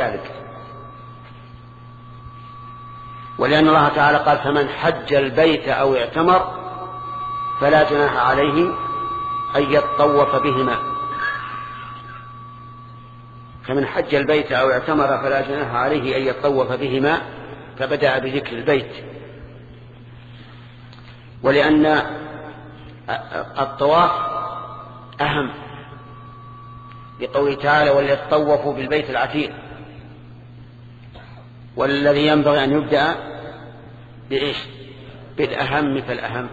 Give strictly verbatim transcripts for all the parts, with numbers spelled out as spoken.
ذلك. ولأن الله تعالى قال فمن حج البيت أو اعتمر فلا جناح عليه أن يطوف بهما. فمن حج البيت أو اعتمر فلا جناح عليه أن يطوف بهما، فبدأ بذكر البيت. ولأن الطواف أهم، لقوله تعالى وليطوفوا بالبيت العتيق، والذي ينبغي أن يبدأ بإيش؟ بالأهم فالأهم.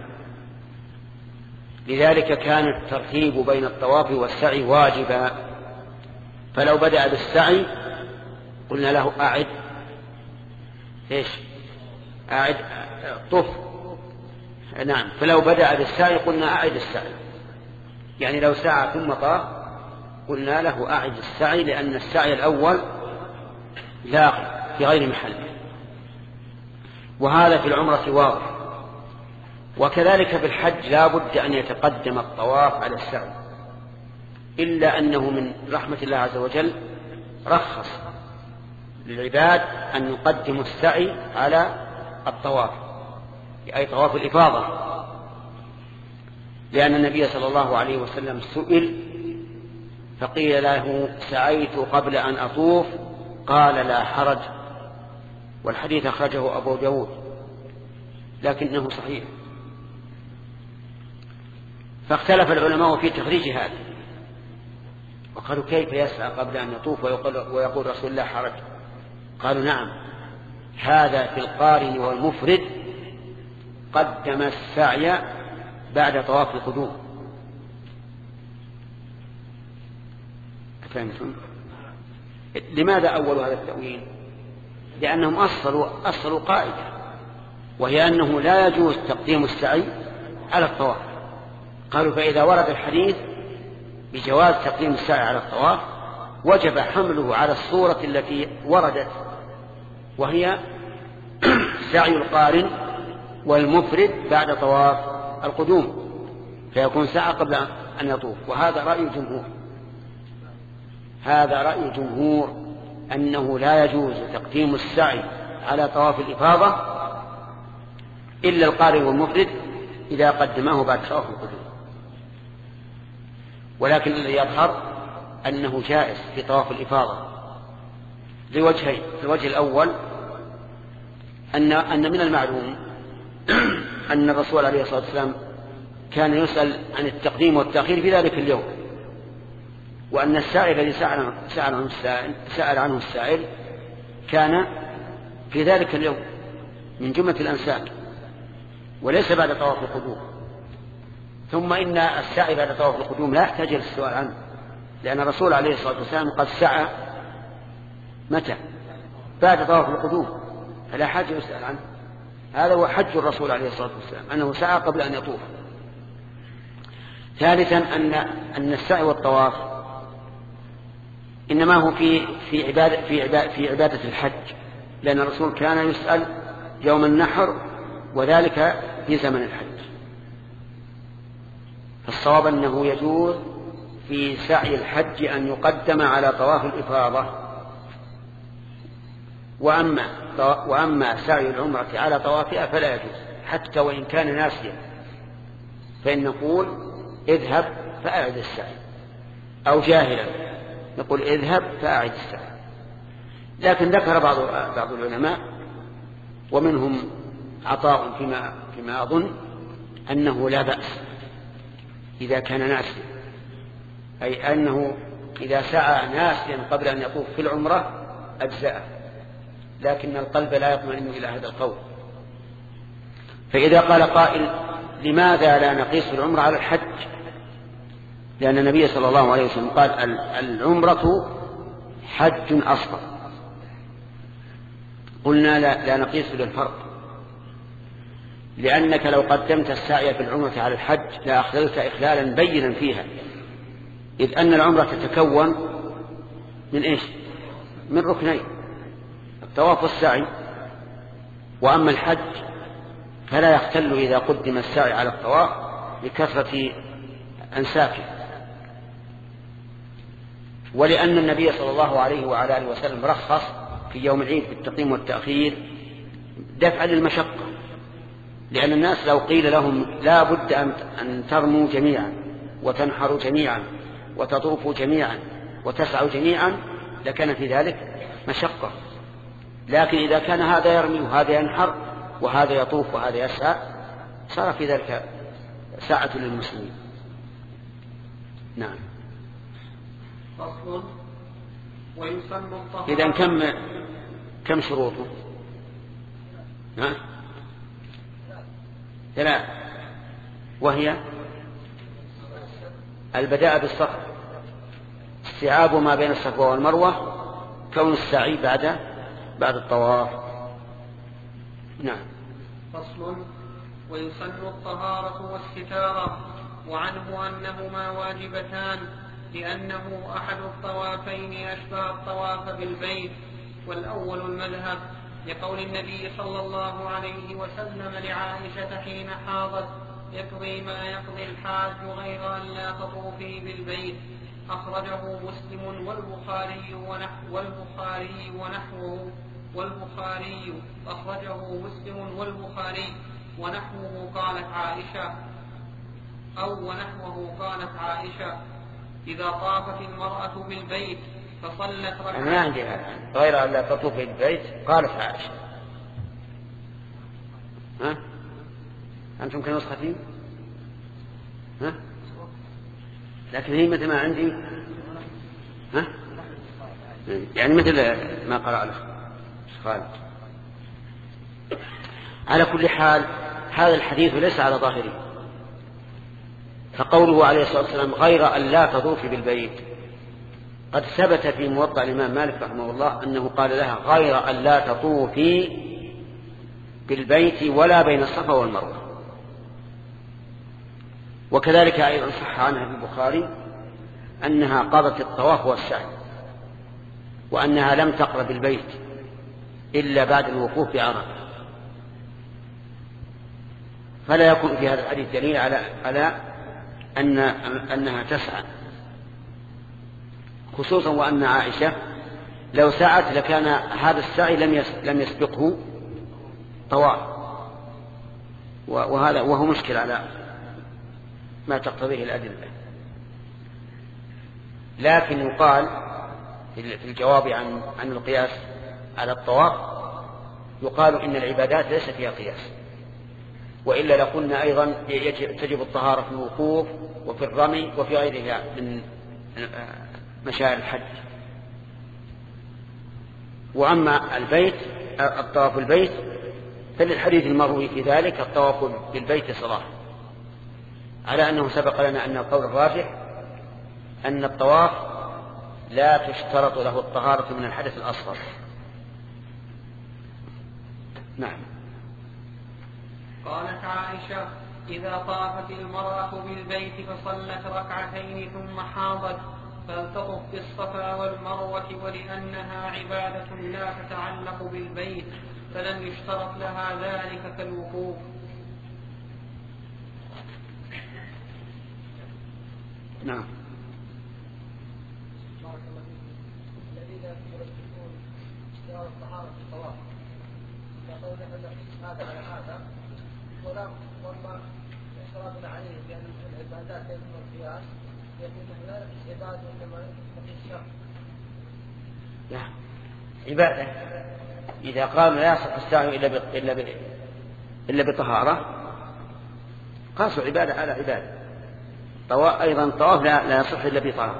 لذلك كان الترتيب بين الطواف والسعي واجبا، فلو بدأ بالسعي قلنا له أعد إيش؟ أعد طف. نعم، فلو بدأ بالسعي قلنا أعد السعي، يعني لو سعى ثم طاف قلنا له أعد السعي، لأن السعي الأول لاغي في غير محله. وهذا في العمرة واضح. وكذلك في الحج لا بد أن يتقدم الطواف على السعي، إلا أنه من رحمة الله عز وجل رخص للعباد أن يقدموا السعي على الطواف، أي طواف الإفاضة، لأن النبي صلى الله عليه وسلم سئل فقيل له سعيت قبل أن أطوف قال لا حرج، والحديث أخرجه أبو داود لكنه صحيح. فاختلف العلماء في تخريج هذا، وقالوا كيف يسعى قبل أن يطوف ويقول, ويقول رسول الله حرج؟ قالوا نعم، هذا في القارن والمفرد قدم السعي بعد طواف القدوم. أفهمتم؟ لماذا أول هذا التأويل؟ لأنهم أصلوا, أصلوا قاعدة، وهي أنه لا يجوز تقديم السعي على الطواف. قالوا فإذا ورد الحديث بجواز تقديم السعي على الطواف وجب حمله على الصورة التي وردت، وهي سعي القارن والمفرد بعد طواف القدوم، فيكون سعى قبل أن يطوف. وهذا رأي الجمهور، هذا رأي الجمهور أنه لا يجوز تقديم السعي على طواف الإفاضة إلا القارن والمفرد إذا قدمه بعد طواف القدوم. ولكن الذي يظهر أنه جائز في طواف الإفاضة لوجهين. الوجه الأول أن أن من المعلوم أن الرسول عليه الصلاة والسلام كان يسأل عن التقديم والتأخير في ذلك اليوم، وأن السائل الذي سأل عنه السائل, سأل عنه السائل كان في ذلك اليوم من جملة الأنساك وليس بعد طواف القدوم. ثم إن السعي بعد طواف القدوم لا يحتاج للسؤال عنه، لأن الرسول عليه الصلاة والسلام قد سعى متى؟ بعد طواف القدوم، فلا حاجة يسأل عنه. هذا هو حج الرسول عليه الصلاة والسلام، أنه سعى قبل أن يطوف. ثالثا أن أن السعي والطواف إنما هو في في عبادة في عبادة في عبادة الحج، لأن الرسول كان يسأل يوم النحر وذلك في زمن الحج. فالصواب أنه يجوز في سعي الحج أن يقدم على طواف الإفاضة، وأما وأما سعي العمرة على طوافها فلا يجوز حتى وإن كان ناسيا، فإن نقول اذهب فأعد السعي، أو جاهلا نقول اذهب فأعد السعي. لكن ذكر بعض بعض العلماء ومنهم عطاء فيما فيما أظن أنه لا بأس إذا كان ناسيا، أي أنه إذا سعى ناسيا قبل أن يطوف في العمرة أجزاءه، لكن القلب لا يطمئن إلى هذا القول. فإذا قال قائل لماذا لا نقيس العمرة على الحج؟ لأن النبي صلى الله عليه وسلم قال العمرة حج أصغر. قلنا لا, لا نقيس للفرق، لأنك لو قدمت السعي في العمرة على الحج لا أخللت إخلالا بينا فيها، إذ أن العمرة تتكون من إيش؟ من ركنين، الطواف والسعي. وأما الحج فلا يختل إذا قدم السعي على الطواف لكثرة أنساكه. ولأن النبي صلى الله عليه وعلى آله وسلم رخص في يوم العيد بالتقديم والتأخير دفعا للمشقة، لأن الناس لو قيل لهم لا بد أن ترموا جميعا وتنحروا جميعا وتطوفوا جميعا وتسعوا جميعا لكان في ذلك مشقة. لكن إذا كان هذا يرمي وهذا ينحر وهذا يطوف وهذا يسعى صار في ذلك ساعة للمسلمين. نعم. فصل. ويسن الطهارة. إذن كم كم شروطه؟ ها؟ ثلاث، وهي البداء بالصف، استيعاب ما بين الصفا والمروة، كون السعي بعد بعد الطواف. نعم. فصل. ويسن الطهارة والستارة، وعنه أنهما واجبتان، لأنه أحد الطوافين أشبه الطواف بالبيت، والأول المذهب، لقول النبي صلى الله عليه وسلم لعائشة حين حاضت: يقضي ما يقضي الحاج غير أن لا تطوفي بالبيت. أخرجه مسلم والبخاري ونحو والبخاري ونحوه والبخاري أخرجه مسلم والبخاري ونحوه قالت عائشة أو ونحوه قالت عائشة: إذا طافت المرأة بالبيت فصلت ركعتين. أنا عندي غير أن لا تطوف بالبيت قالت عائشة. ها؟ أنتم كنسختين؟ ها؟ لكن هي مثل ما عندي. ها؟ يعني مثل ما قرأ له خالد. على كل حال هذا الحديث ليس على ظاهره، فقوله عليه الصلاة والسلام غير أن لا تطوفي بالبيت قد ثبت في موطأ الإمام مالك رحمه الله أنه قال لها غير أن لا تطوفي بالبيت ولا بين الصفا والمروة. وكذلك أيضا صح عنها في البخاري أنها قضت الطواف والسعي، وأنها لم تقرب البيت إلا بعد الوقوف بعرفة. فلا يكون في هذا الحديث دليل على على أن أنها تسعى، خصوصا وأن عائشة لو سعت لكان هذا السعي لم لم يسبقه طواف، وهذا وهو مشكل على ما تقتضيه الأدلة. لكن يقال في الجواب عن عن القياس على الطواف يقال إن العبادات ليس فيها قياس، وإلا لقلنا أيضا تجب الطهارة في الوقوف وفي الرمي وفي غيرها من مشاعر الحج. وأما البيت الطواف البيت فللحديث المروي في ذلك الطواف بالبيت صلاة، على أنه سبق لنا أن القول الراجح أن الطواف لا تشترط له الطهارة من الحدث الأصغر. نعم. قالت عائشة: إذا طافت المرأة بالبيت فصلت ركعتين ثم حاضت فلتطف بالصفا والمروة، ولأنها عبادة لا تتعلق بالبيت فلم يشترط لها ذلك كالوقوف. نعم. الذين يرتكبون اشتراط الطهارة في الطواف يقولون أن هذا على هذا، ولا وما اشتراطنا عليه بأن العبادات يجب القياس يقول لا نقص عبادة وإنما نقص الشرع. لا، عبادة إذا قالوا لا يصح السعي إلا إلا إلا بطهارة قاسوا عبادة على عبادة. طواف أيضا طواف لا, لا يصح إلا بطهارة.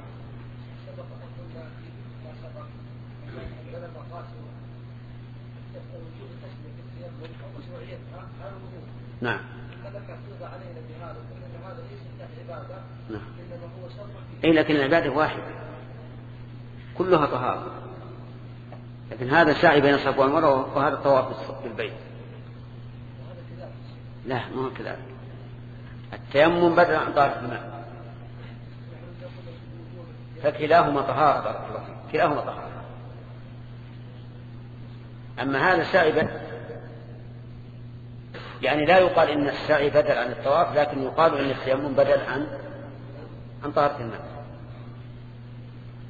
نعم. إيه لكن العبادة واحدة كلها طهارة، لكن هذا سعي بين الصفا والمروة وهذا الطواف بالبيت. لا ما هو كذلك، التيمم بدل عن طهارة الماء، فكلاهما طهارة بارك الله فيك، كلاهما طهارة. أما هذا سعي يعني لا يقال إن السعي بدل عن الطواف، لكن يقال إن التيمم بدل عن عن طهارة الماء.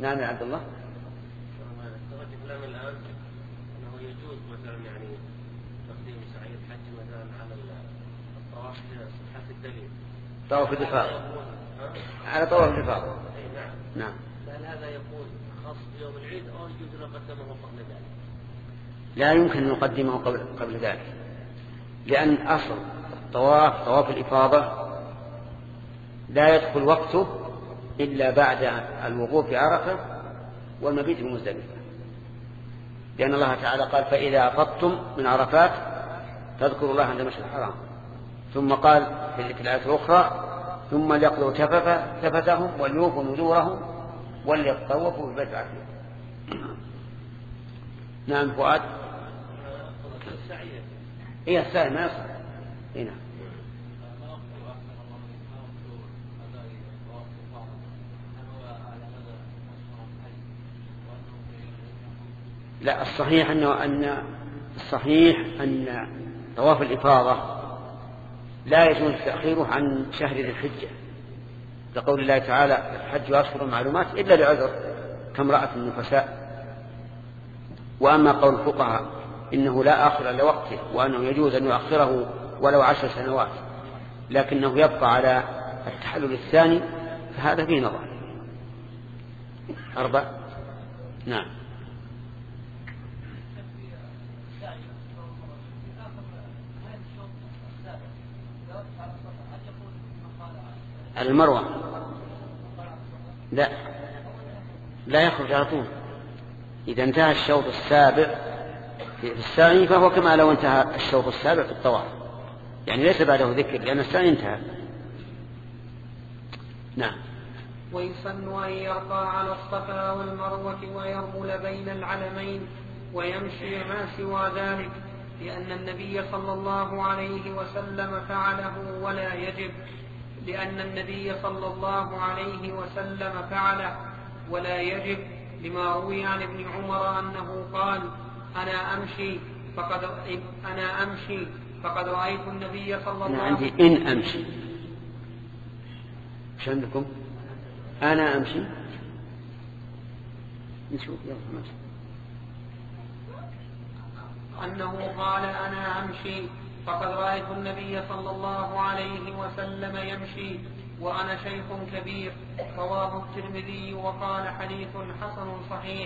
نعم يا عبد الله. استغرت كلام الآن أنه يجوز مثلا يعني تقديم سعي الحج مثلا على الطواف لصحة الدليل. طواف الإفاضة. على طواف الإفاضة. نعم. نعم. هل هذا يكون خاص بيوم العيد أو يجوز أن نقدمه قبل ذلك؟ لا يمكن أن نقدمه قبل قبل ذلك، لأن أصل الطواف طواف الإفاضة لا يدخل وقته إلا بعد الوقوف في عرفة والمبيت بمزدلفة، لأن الله تعالى قال فإذا أفضتم من عرفات فاذكروا الله عند المشعر الحرام، ثم قال في الآية الأخرى ثم ليقضوا تفتهم وليوفوا نذورهم وليطوفوا بالبيت العتيق. نعم فؤاد. إيه السعي ما يصح. هنا لا، الصحيح أنه أن الصحيح أن طواف الإفاضة لا يجوز تأخيره عن شهر ذي الحجة، لقول الله تعالى الحج أشهر معلومات إلا لعذر كامرأة النفساء. وأما قول الفقهاء إنه لا آخر لوقته وأنه يجوز أن يؤخره ولو عشر سنوات لكنه يبقى على التحلل الثاني، فهذا فيه نظر. أربع. نعم. المروة لا لا يخرج على طول. إذا انتهى الشوط السابع في السعي فهو كما لو انتهى الشوط السابع في الطواف، يعني ليس بعده ذكر لأن السعي انتهى. نعم. ويسن أن يرقى على الصفا والمروة ويرمل بين العلمين ويمشي ما سوى ذلك، لأن النبي صلى الله عليه وسلم فعله ولا يجب لأن النبي صلى الله عليه وسلم فعله ولا يجب لما روي عن ابن عمر أنه قال أنا أمشي فقد أنا أمشي فقد رأيت النبي صلى الله عليه وسلم. أنا عندي إن أمشي. إيش عندكم؟ أنا أمشي. نشوف يلا ماشي. أنه قال أنا أمشي فقد رأيت النبي صلى الله عليه وسلم يمشي وأنا شيخ كبير. رواه الترمذي وقال حديث حسن صحيح.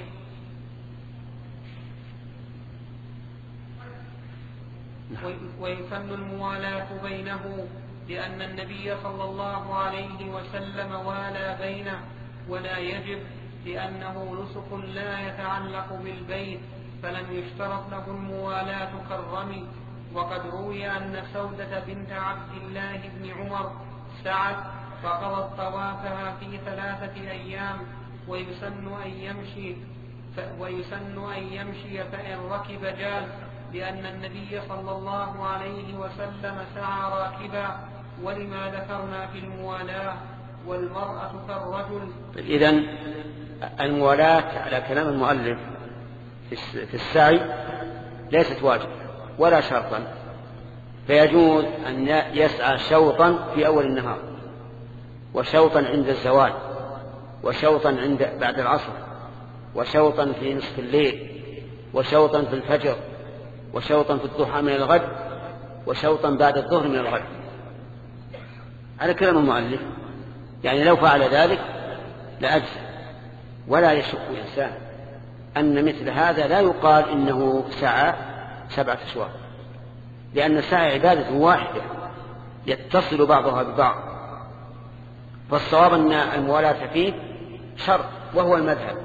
ويسن الموالاة بينه لأن النبي صلى الله عليه وسلم والى بينه ولا يجب لأنه نسك لا يتعلق بالبيت فلم يشترط له الموالاة كالرمي. وقد روي أن سودة بنت عبد الله بن عمر سعت فقضت طوافها في ثلاثة أيام. ويسن أن يمشي ويسن أن يمشي فإن ركب جاز لأن النبي صلى الله عليه وسلم سعى راكبا ولما ذكرنا في الموالاة والمرأة كالرجل. إذن الموالاة على كلام المؤلف في السعي ليست واجب ولا شرطا، فيجوز أن يسعى شوطا في أول النهار وشوطا عند الزوال وشوطا عند بعد العصر وشوطا في نصف الليل وشوطا في الفجر وشوطا في الضحى من الغد وشوطا بعد الظهر من الغد على كلام المؤلف. يعني لو فعل ذلك لأجزى. ولا يشك إنسان أن مثل هذا لا يقال إنه سعى سبعة أشواط، لأن السعي عبادة واحدة يتصل بعضها ببعض، فالصواب أن الموالاة فيه شرط وهو المذهب،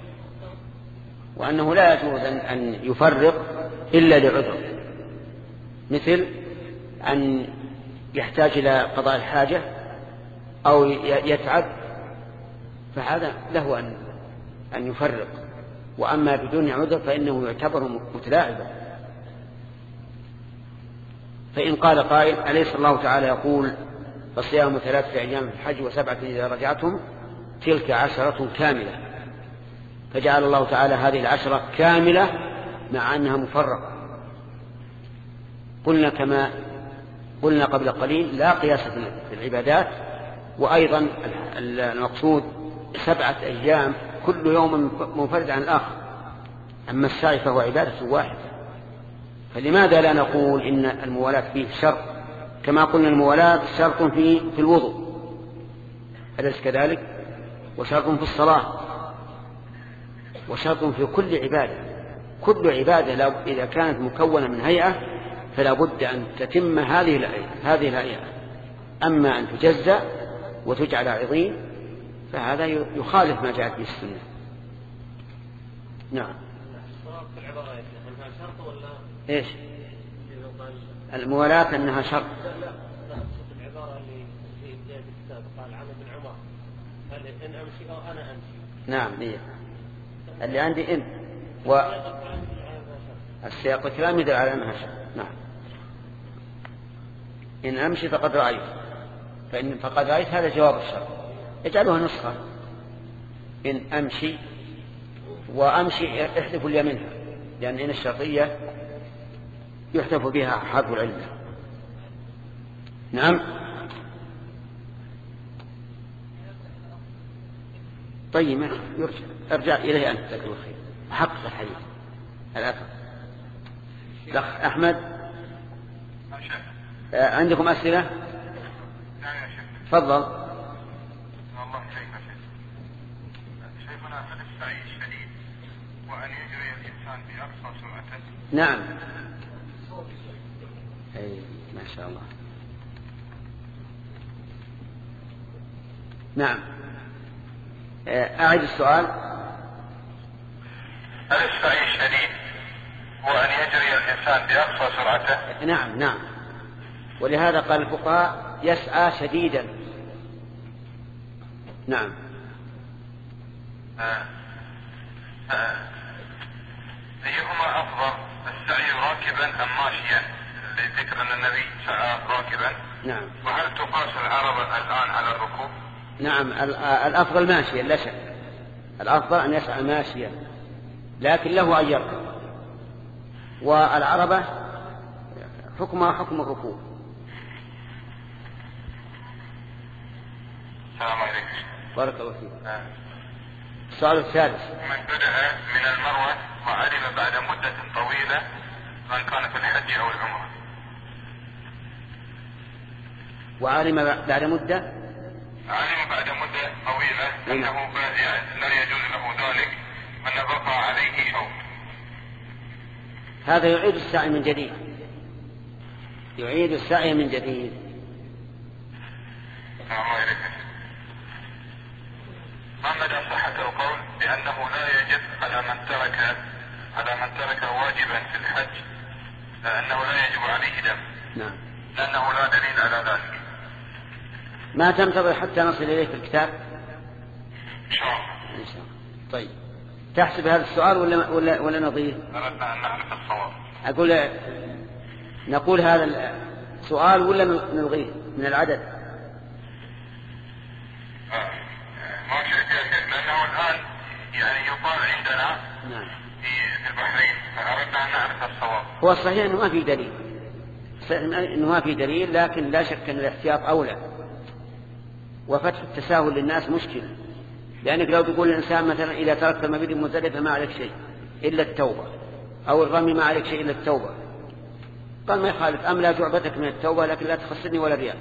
وأنه لا يجوز أن يفرق إلا لعذر، مثل أن يحتاج إلى قضاء الحاجة أو يتعب، فهذا له أن أن يفرق. وأما بدون عذر فإنه يعتبر متلاعبا. فإن قال قائل أليس الله تعالى يقول فصيام ثلاثة أيام في الحج وسبعة إذا رجعتم تلك عشرة كاملة، فجعل الله تعالى هذه العشرة كاملة مع أنها مفرقة. قلنا كما قلنا قبل قليل لا قياس في العبادات، وأيضا المقصود سبعة أيام كل يوم منفرد عن الآخر. أما السعي فهو عبادة واحدة، فلماذا لا نقول إن الموالاة فيه شرط كما قلنا الموالاة شرط في في الوضوء أليس كذلك؟ وشرط في الصلاة، وشرط في كل عبادة. كل عبادة إذا كانت مكونة من هيئة فلا بد أن تتم هذه الهيئة هذه الهيئة. أما أن تجزأ وتجعل عظيم فهذا يخالف ما جاءت به السنة. نعم. إيش الموالاة أنها شرط؟ لا لا لا العبارة اللي في بداية الكتاب قال عن ابن عمر هل إن أمشي أو أنا أمشي. نعم هي اللي عندي إن و السياق الكلام يدل على أنها شرط. نعم. إن أمشي فقد رأيت، فإن فقد رأيت هذا جواب الشرط، اجعلوها نسخة إن أمشي وأمشي احذفوا لي منها، لأن إن الشرطية يحذف بها حرف العلة. نعم. طيب يرجع ارجع إليه أنت جزاك الله خير حقق الحديث الأثر. الأخ أحمد عندكم أسئلة؟ نعم يا شيخ. تفضل. الله شيخنا شيخنا هل السعي الشديد وأن يجري الإنسان بأقصى سرعته؟ نعم. أي ما شاء الله. نعم. أعيد السؤال. هل السعي الشديد وأن يجري الإنسان بأقصى سرعته؟ نعم نعم. ولهذا قال الفقهاء يسعى شديدا. نعم. آه. آه. أيهما أفضل السعي راكبا أم ماشيا؟ لذكر أن النبي سعى راكبا. نعم. وهل تقاس العربة الآن على الركوب؟ نعم الأفضل ماشيا لا شك، الأفضل أن يسعى ماشيا، لكن له أن يركب، والعربة حكمها حكم الركوب. السلام عليكم. بارك الله فيك. آه. السؤال الثالث. من بدأ من المروة وعلم بعد مدة طويلة من كان في الحج أو العمرة. وعلم بعد مدة علم بعد مدة طويلة أنه لا يجوز له ذلك وأن بقى عليه شوط. هذا يعيد السعي من جديد، يعيد السعي من جديد. الله يرحمه. ما مدى صحة القول بأنه لا يجب على من ترك على من ترك واجبا في الحج لأنه لا يجب عليه دم؟ نعم. لأنه لا دليل على ذلك. ما تنتظر حتى نصل إليه في الكتاب؟ إن شاء الله. إن شاء الله. طيب تحسب هذا السؤال ولا ولا ولا نضيه؟ أردنا أن نعرف الصواب. أقول نقول هذا السؤال ولا نلغيه من العدد؟ آه. ما شئت يا شيخ لأنه الآن يعني يقال عندنا نعم. في البحرين فأردنا أن نعرف الصواب. هو الصحيح أنه ما في دليل، صحيح أنه ما في دليل، لكن لا شك أن الاحتياط أولى، وفتح التساهل للناس مشكلة، لأنك لو تقول الإنسان مثلا إذا تركت المبيت المزدلفة ما عليك شيء إلا التوبة، أو الرمي ما عليك شيء إلا التوبة، قال ما يخالف، أملا جعبتك من التوبة لكن لا تخسرني ولا ريال.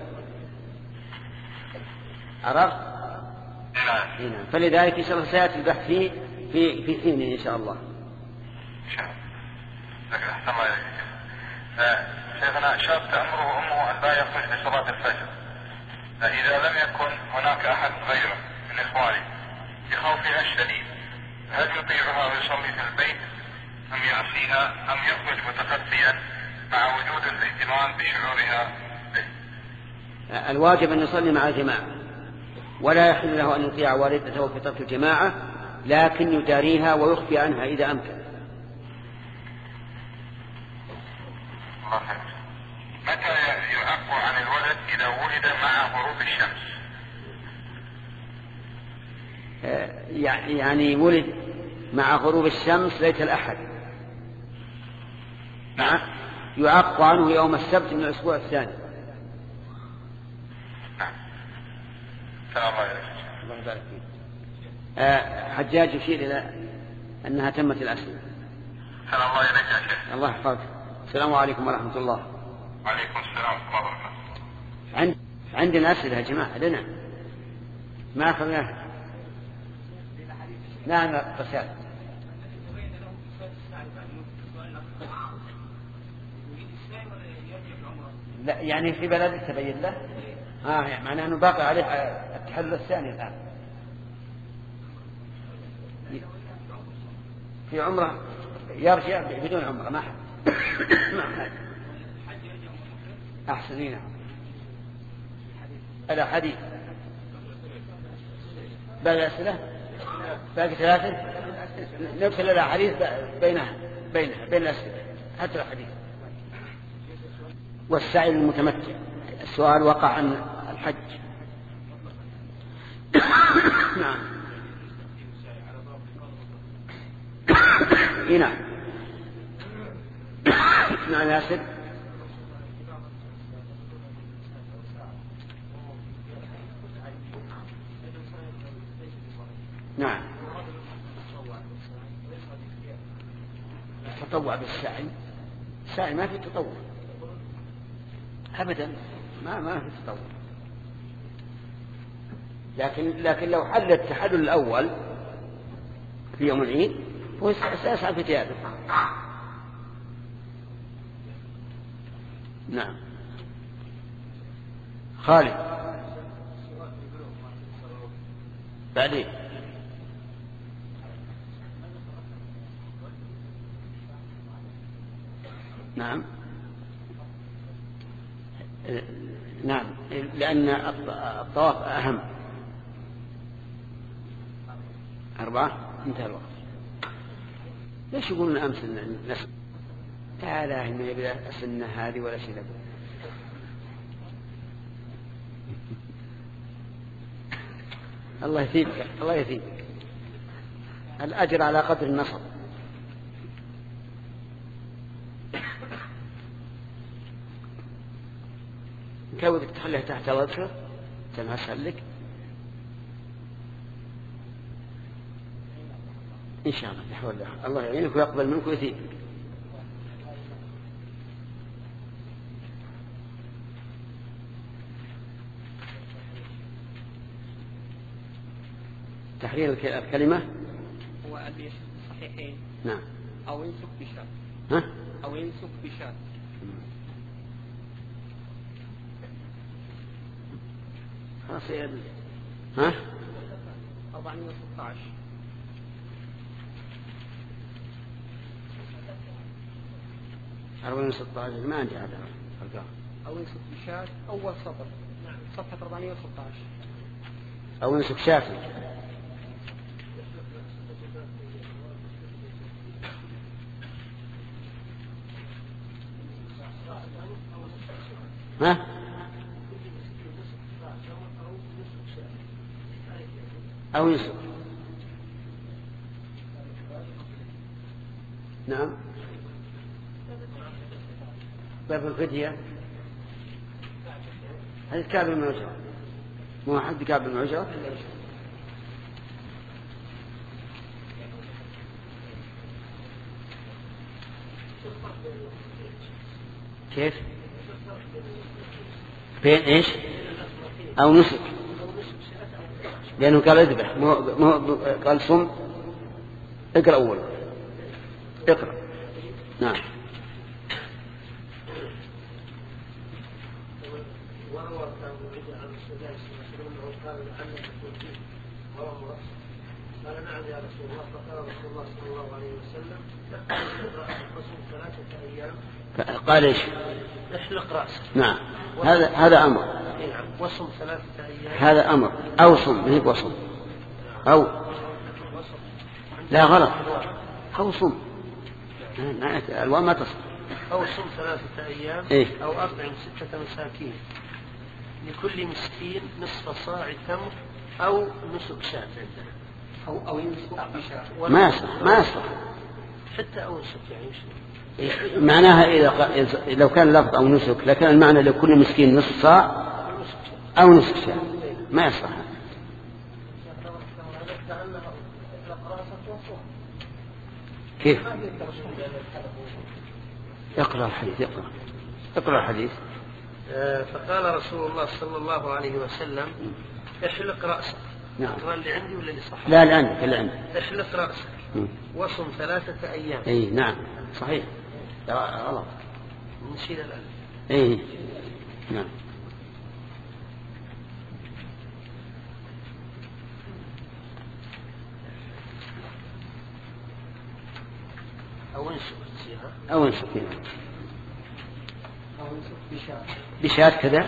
عرفت؟ نعم. نعم. فلذلك إن شاء الله سيأتي البحث فيه في في حينه إن شاء الله. إن شاء الله. لكن أحسن الله إليك. آه. شيخنا شاب تأمره أمه أن لا يخرج لصلاة الفجر، فإذا لم يكن هناك أحد غيره من إخوانه بخوفها الشديد هل يطيعها ويصلي في البيت أم يعصيها أم يخرج متخفيا مع وجود الاهتمام بشعورها به؟ الواجب أن يصلي مع الجماعة، ولا يحل له أن يطيع والدته في ترك الجماعة، لكن يداريها ويخفي عنها إذا أمكن. الله خير. متى يعق عن الولد إذا ولد مع غروب الشمس؟ يعني ولد مع غروب الشمس ليس الأحد، نعم. يعق عنه يوم السبت من الأسبوع الثاني. نعم. سلام الله عليكم. الله يبارك فيك. آه حجاج يشير إلى أنها تمت الأسئلة. سلام الله عليك يا شيخ. الله يحفظك. السلام عليكم ورحمة الله. وعليكم السلام ورحمة الله وبركاته. عند... عندنا أسئلة يا جماعة لنا ما أخذناها. نعم رسالة. لا يعني في بلد تبين له ها آه يعني معناه أنه باقي عليه التحلل الثاني الآن في عمره يرجع بدون عمره ما حد ما حد أحسنين هذا حديث باقي أسئلة باقي ثلاثة نرسل إلى حديث بينها بينها بين الأسئلة حتى الحديث. والسعي المتمتع السؤال وقع عن الحج. نعم نعم نعم ياسر. نعم التطوع بالسعي السعي ما في تطوع أبدا ما ما في تطوع لكن لكن لو حل التحلل الأول في يوم العيد هو سيسعى في ثيابه. نعم خالد بعدين نعم نعم لأن الطواف أهم. أربعة انتهى الوقت. ليش يقولون أمس الناس تعالى هنا يبدأ السنة هذه ولا شيء لابد. الله يثيبك الله يثيبك الأجر على قدر النصب. كودك تخليها تحت وجهك تنهسل لك إن شاء الله. يحول الله يعينك ويقبل منك ويثيبك. تحرير الكلمة هو أبي صحيحين. نعم أو ينسك بشات ها أو ينسك بشات. خلاص يا ابني ها أربعمائة وستة عشر أربعمائة وستة عشر ما عندي هذا الرقم. أو ينسك بشات أول سطر صفحة أربعمائة وستة عشر أو ينسك شافي. ها أو ينسك. نعم باب الفدية هل كعب المعجرة مو حد كعب المعجرة كيف بين ايش او نسك لانه قال اذبح مو مو قال صم. اقرأ اول اقرأ. نعم قال نعم يا رسول الله. فقال رسول الله صلى الله عليه وسلم وصم ثلاثة أيام. قال ايش احلق رأسك. نعم هذا هذا امر. نعم وصم ثلاثة أيام. هذا امر او صم ما هي وصم او لا غلط او صم الواو ما تصل. أو صم ثلاثة أيام إيه؟ أو أطعم ستة مساكين لكل مسكين نصف صاع تمر أو نسك شاة عندنا أو أو ينسك بشات. ما يصح ما يصح حتى أو نسك يعني إيه؟ معناها إذا لو كان لفظ أو نسك لكان المعنى لكل مسكين نصف صاع أو نسك شاة ما يصح. كأنها كيف؟ اقرأ الحديث اقرأ اقرأ الحديث. فقال رسول الله صلى الله عليه وسلم احلق رأسك. نعم. اقرأ اللي عندي ولا اللي صح؟ لا اللي عندك اللي عندك. احلق رأسك وصم ثلاثة أيام. اي نعم صحيح. لا غلط. نشيل الألف. اي نعم. أو انسك أو انسك أو انسك بشاة بشاة كذا.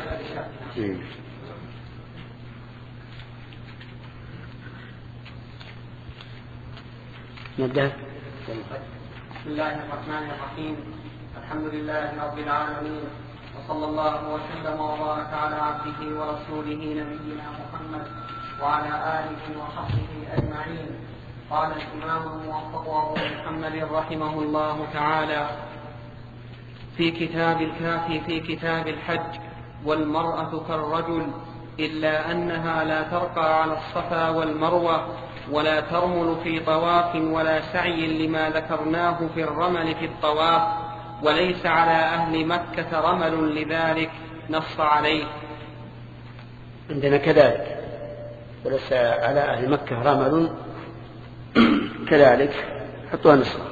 نبدأ. بسم الله الرحمن الرحيم. الحمد لله رب العالمين، وصلى الله وسلم وبارك على عبده ورسوله نبينا محمد وعلى آله وصحبه أجمعين. قال الإمام الموفق أبو محمد رحمه الله تعالى في كتاب الكافي في كتاب الحج: والمرأة كالرجل إلا أنها لا ترقى على الصفا والمروة ولا ترمل في طواف ولا سعي لما ذكرناه في الرمل في الطواف، وليس على أهل مكة رمل لذلك نص عليه. عندنا كذلك وليس على أهل مكة رمل كذلك حطوها نصرة.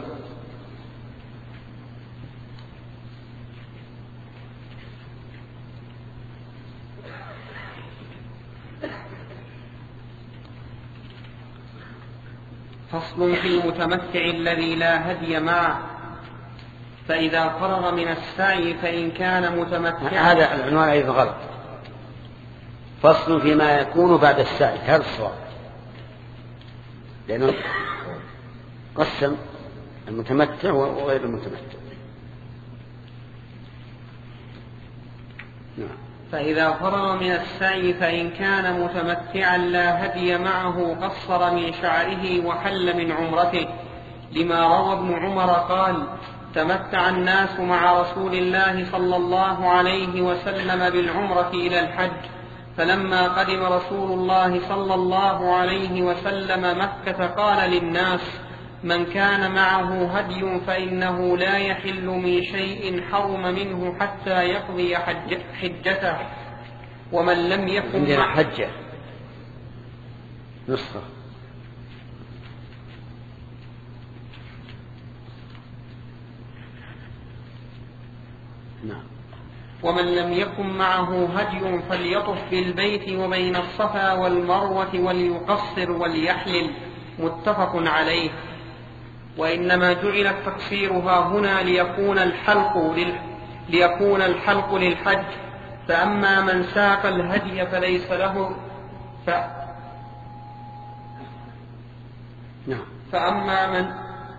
فصل في المتمتع الذي لا هدي معه، فإذا فرغ من السعي فإن كان متمتعا. هذا العنوان أيضا غلط. فصل فيما يكون بعد السعي، هذا الصواب، لأنه قسم المتمتع وغير المتمتع. نعم. فإذا فرغ من السعي فإن كان متمتعا لا هدي معه قصر من شعره وحل من عمرته، لما روى ابن عمر قال: تمتع الناس مع رسول الله صلى الله عليه وسلم بالعمرة إلى الحج، فلما قدم رسول الله صلى الله عليه وسلم مكة قال للناس: من كان معه هدي فإنه لا يحل من شيء حرم منه حتى يقضي حج حجته، ومن لم يكن عندنا حجة نصف. نعم. ومن لم يكن معه هدي فليطف بالبيت وبين الصفا والمروة وليقصر وليحلل، متفق عليه. وإنما جعل التقصير ها هنا ليكون الحلق لل... ليكون الحلق للحج، فأما من ساق الهدي فليس له ف... نعم. فأما من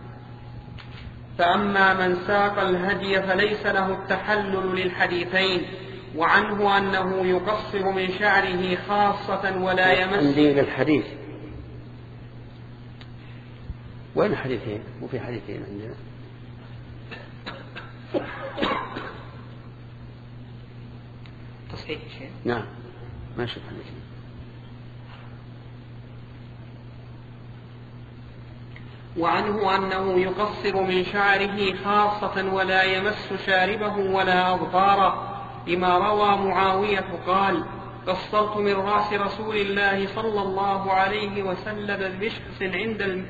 فأما من ساق الهدي فليس له التحلل للحديثين، وعنه أنه يقصر من شعره خاصة ولا يمس. عندي للحديث. وين حديثين؟ وفي حديثين عندنا. تصحيح شيء؟ نعم ما شوف حديثين. وعنه أنه يقصر من شعره خاصة ولا يمس شاربه ولا أظفاره، لما روى معاوية قال: قصرت من رأس رسول الله صلى الله عليه وسلم بمشخص عند الم...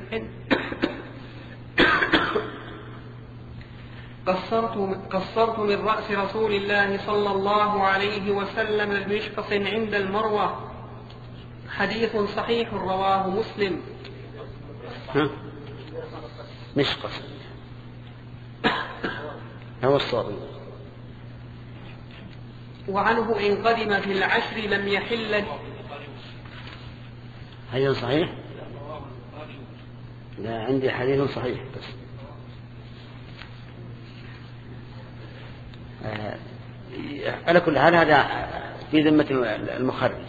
قصرت قصرت من رأس رسول الله صلى الله عليه وسلم بمشخص عند المروة. حديث صحيح رواه مسلم. ها؟ مشقص هو الصواب. وعنه إن قدم في العشر لم يحل. حديث صحيح؟ لا عندي حديث صحيح بس. آه على كل حال هذا في ذمة المخرج.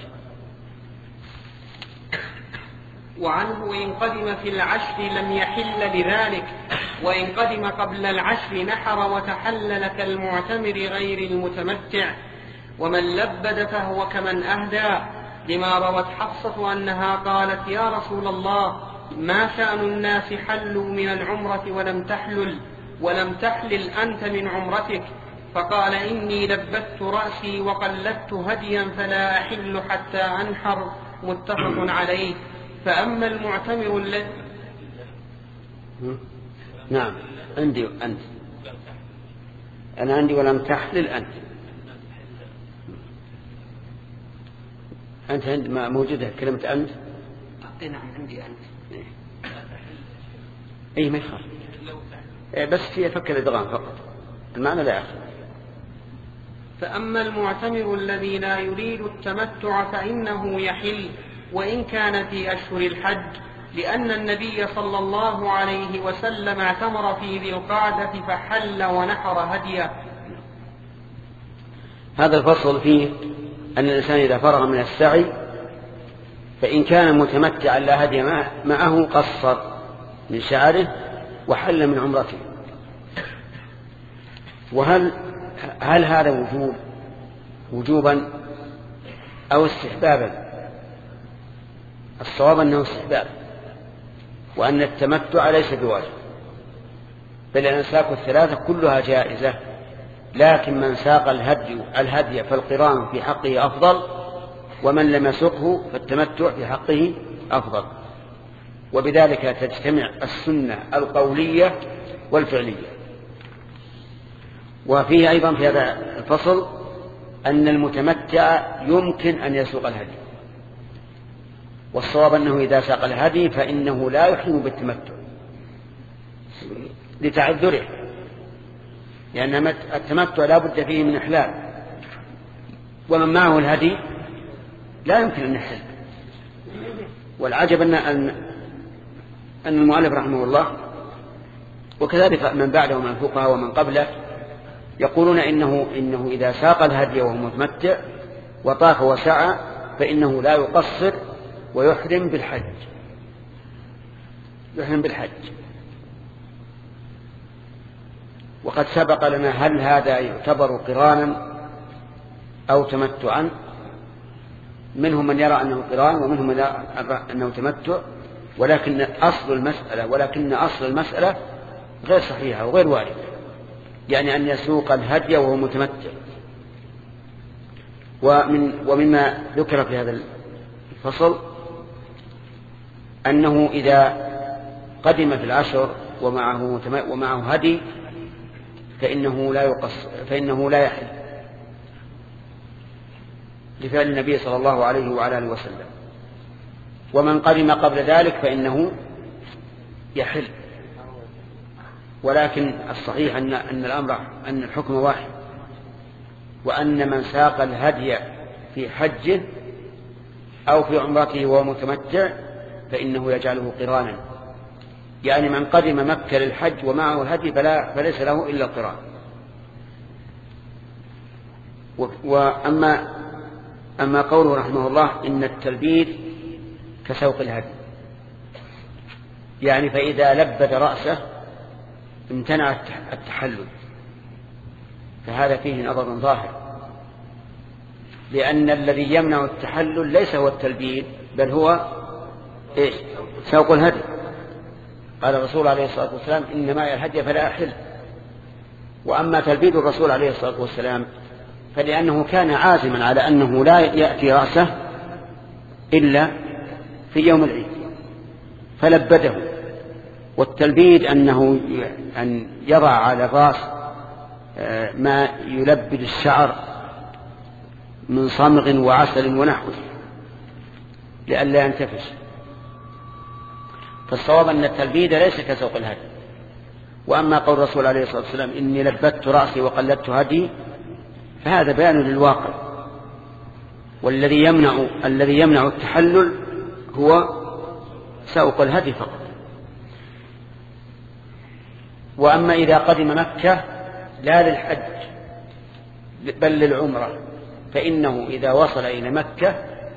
وعنه إن قدم في العشر لم يحل بذلك، وإن قدم قبل العشر نحر وتحلل كالمعتمر غير المتمتع. ومن لبد فهو كمن أهدى، لما روت حفصة أنها قالت: يا رسول الله، ما شأن الناس حلوا من العمرة ولم تحلل ولم تحلل أنت من عمرتك؟ فقال إني لبت رأسي وقلدت هديا فلا أحل حتى أنحر. متفق عليه. فأما المعتمر الذي نعم عندي أنت أنا عندي ولم تحلل أنت أنت عند ما موجودة كلمة أنت. نعم عندي أنت. أي ما يخاف بس في فك الإدغام فقط المعنى لا يخاف. فأما المعتمر الذي لا يريد التمتع فإنه يحل وإن كان في أشهر الحج، لأن النبي صلى الله عليه وسلم اعتمر في ذي القعدة فحل ونحر هديه. هذا الفصل فيه أن الإنسان إذا فرغ من السعي فإن كان متمتعا لا هدي معه قصر من شعره وحل من عمرته. وهل هل هذا وجوب وجوبا أو استحبابا؟ الصواب أنه استحباب، وأن التمتع ليس بواجب، بل الأنساك الثلاثة كلها جائزة، لكن من ساق الهدي الهدي فالقران في حقه أفضل، ومن لم يسقه فالتمتع في حقه أفضل. وبذلك تجتمع السنة القولية والفعلية. وفيه أيضا في هذا الفصل أن المتمتع يمكن أن يسوق الهدي، والصواب أنه إذا ساق الهدي فإنه لا يحرم بالتمتع لتعذره، لأن التمتع لا بد فيه من إحلال، ومن معه الهدي لا يمكن أن يحل. والعجب أن أن المؤلف رحمه الله وكذلك من بعده من الفقهاء ومن قبله يقولون إنه, إنه إذا ساق الهدي وهو متمتع وطاف وسعى فإنه لا يقصر ويحرم بالحج يحرم بالحج. وقد سبق لنا هل هذا يعتبر قرانا أو تمتعا. منهم من يرى أنه قران ومنهم من يرى أنه تمتع، ولكن أصل المسألة ولكن أصل المسألة غير صحيحة وغير واردة، يعني أن يسوق الهدي وهو متمتع. ومن ومما ذكر في هذا الفصل أنه إذا قدم في العشر ومعه ومعه هدي فإنه لا يقص فإنه لا يحل لفعل النبي صلى الله عليه وعلى آله وسلم. ومن قدم قبل ذلك فإنه يحل. ولكن الصحيح أن أن الأمر أن الحكم واحد، وأن من ساق الهدي في حجه أو في عمرته وهو متمتع فإنه يجعله قرانا، يعني من قدم مكة للحج ومعه الهدي فلا فليس له إلا القران. وأما أما قوله رحمه الله إن التلبيد كسوق الهدي، يعني فإذا لبد رأسه امتنع التحلل، فهذا فيه نظر ظاهر، لأن الذي يمنع التحلل ليس هو التلبيد بل هو إيش؟ سوق الهدي. قال الرسول عليه الصلاة والسلام إن معي الهدي فلا أحل. وأما تلبيد الرسول عليه الصلاة والسلام فلأنه كان عازما على أنه لا يأتي رأسه إلا في يوم العيد فلبده. والتلبيد أنه أن يضع على الرأس ما يلبد الشعر من صمغ وعسل ونحوه لئلا ينتفش. فالصواب أن التلبيد ليس كسوق الهدي. وأما قول الرسول عليه الصلاة والسلام إني لبدت رأسي وقلدت هدي فهذا بيان للواقع، والذي يمنع الذي يمنع التحلل هو سوق الهدي فقط. وأما إذا قدم مكة لا للحج بل للعمرة فإنه إذا وصل إلى مكة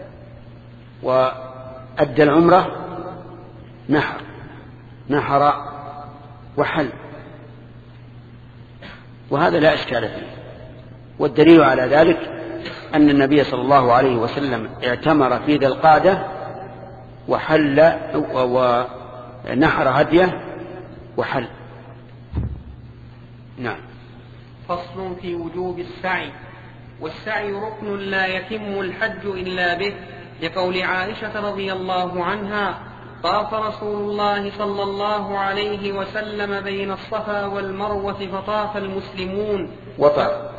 وأدى العمرة نحر نحر وحل، وهذا لا إشكال فيه. والدليل على ذلك أن النبي صلى الله عليه وسلم اعتمر في ذي القعدة وحل نحر هديه وحل. نعم. فصل في وجوب السعي. والسعي ركن لا يتم الحج إلا به، لقول عائشة رضي الله عنها: طاف رسول الله صلى الله عليه وسلم بين الصفا والمروة فطاف المسلمون وطاف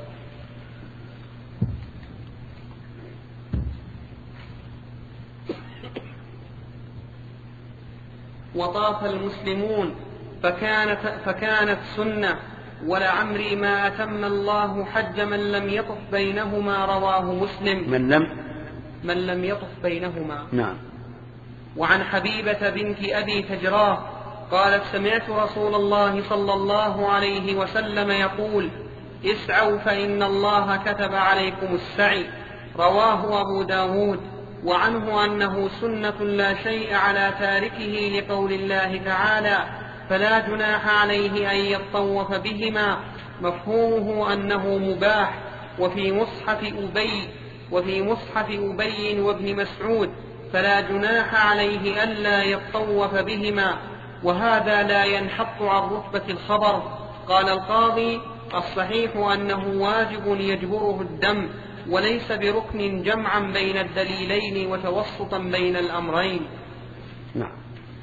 وطاف المسلمون فكانت, فكانت سنة، ولعمري ما أتم الله حج من لم يطف بينهما، رواه مسلم. من لم من لم يطف بينهما. نعم. وعن حبيبة بنت أبي تجراه قالت: سمعت رسول الله صلى الله عليه وسلم يقول: اسعوا فإن الله كتب عليكم السعي، رواه أبو داود. وعنه أنه سنة لا شيء على تاركه، لقول الله تعالى: فلا جناح عليه أن يطوف بهما، مفهومه أنه مباح. وفي مصحف أبي وفي مصحف أبي وابن مسعود: فلا جناح عليه ألا يطوف بهما، وهذا لا ينحط عن رتبة الخبر. قال القاضي: الصحيح أنه واجب يجبره الدم، وليس بركن جمعا بين الدليلين وتوسطا بين الأمرين. نعم.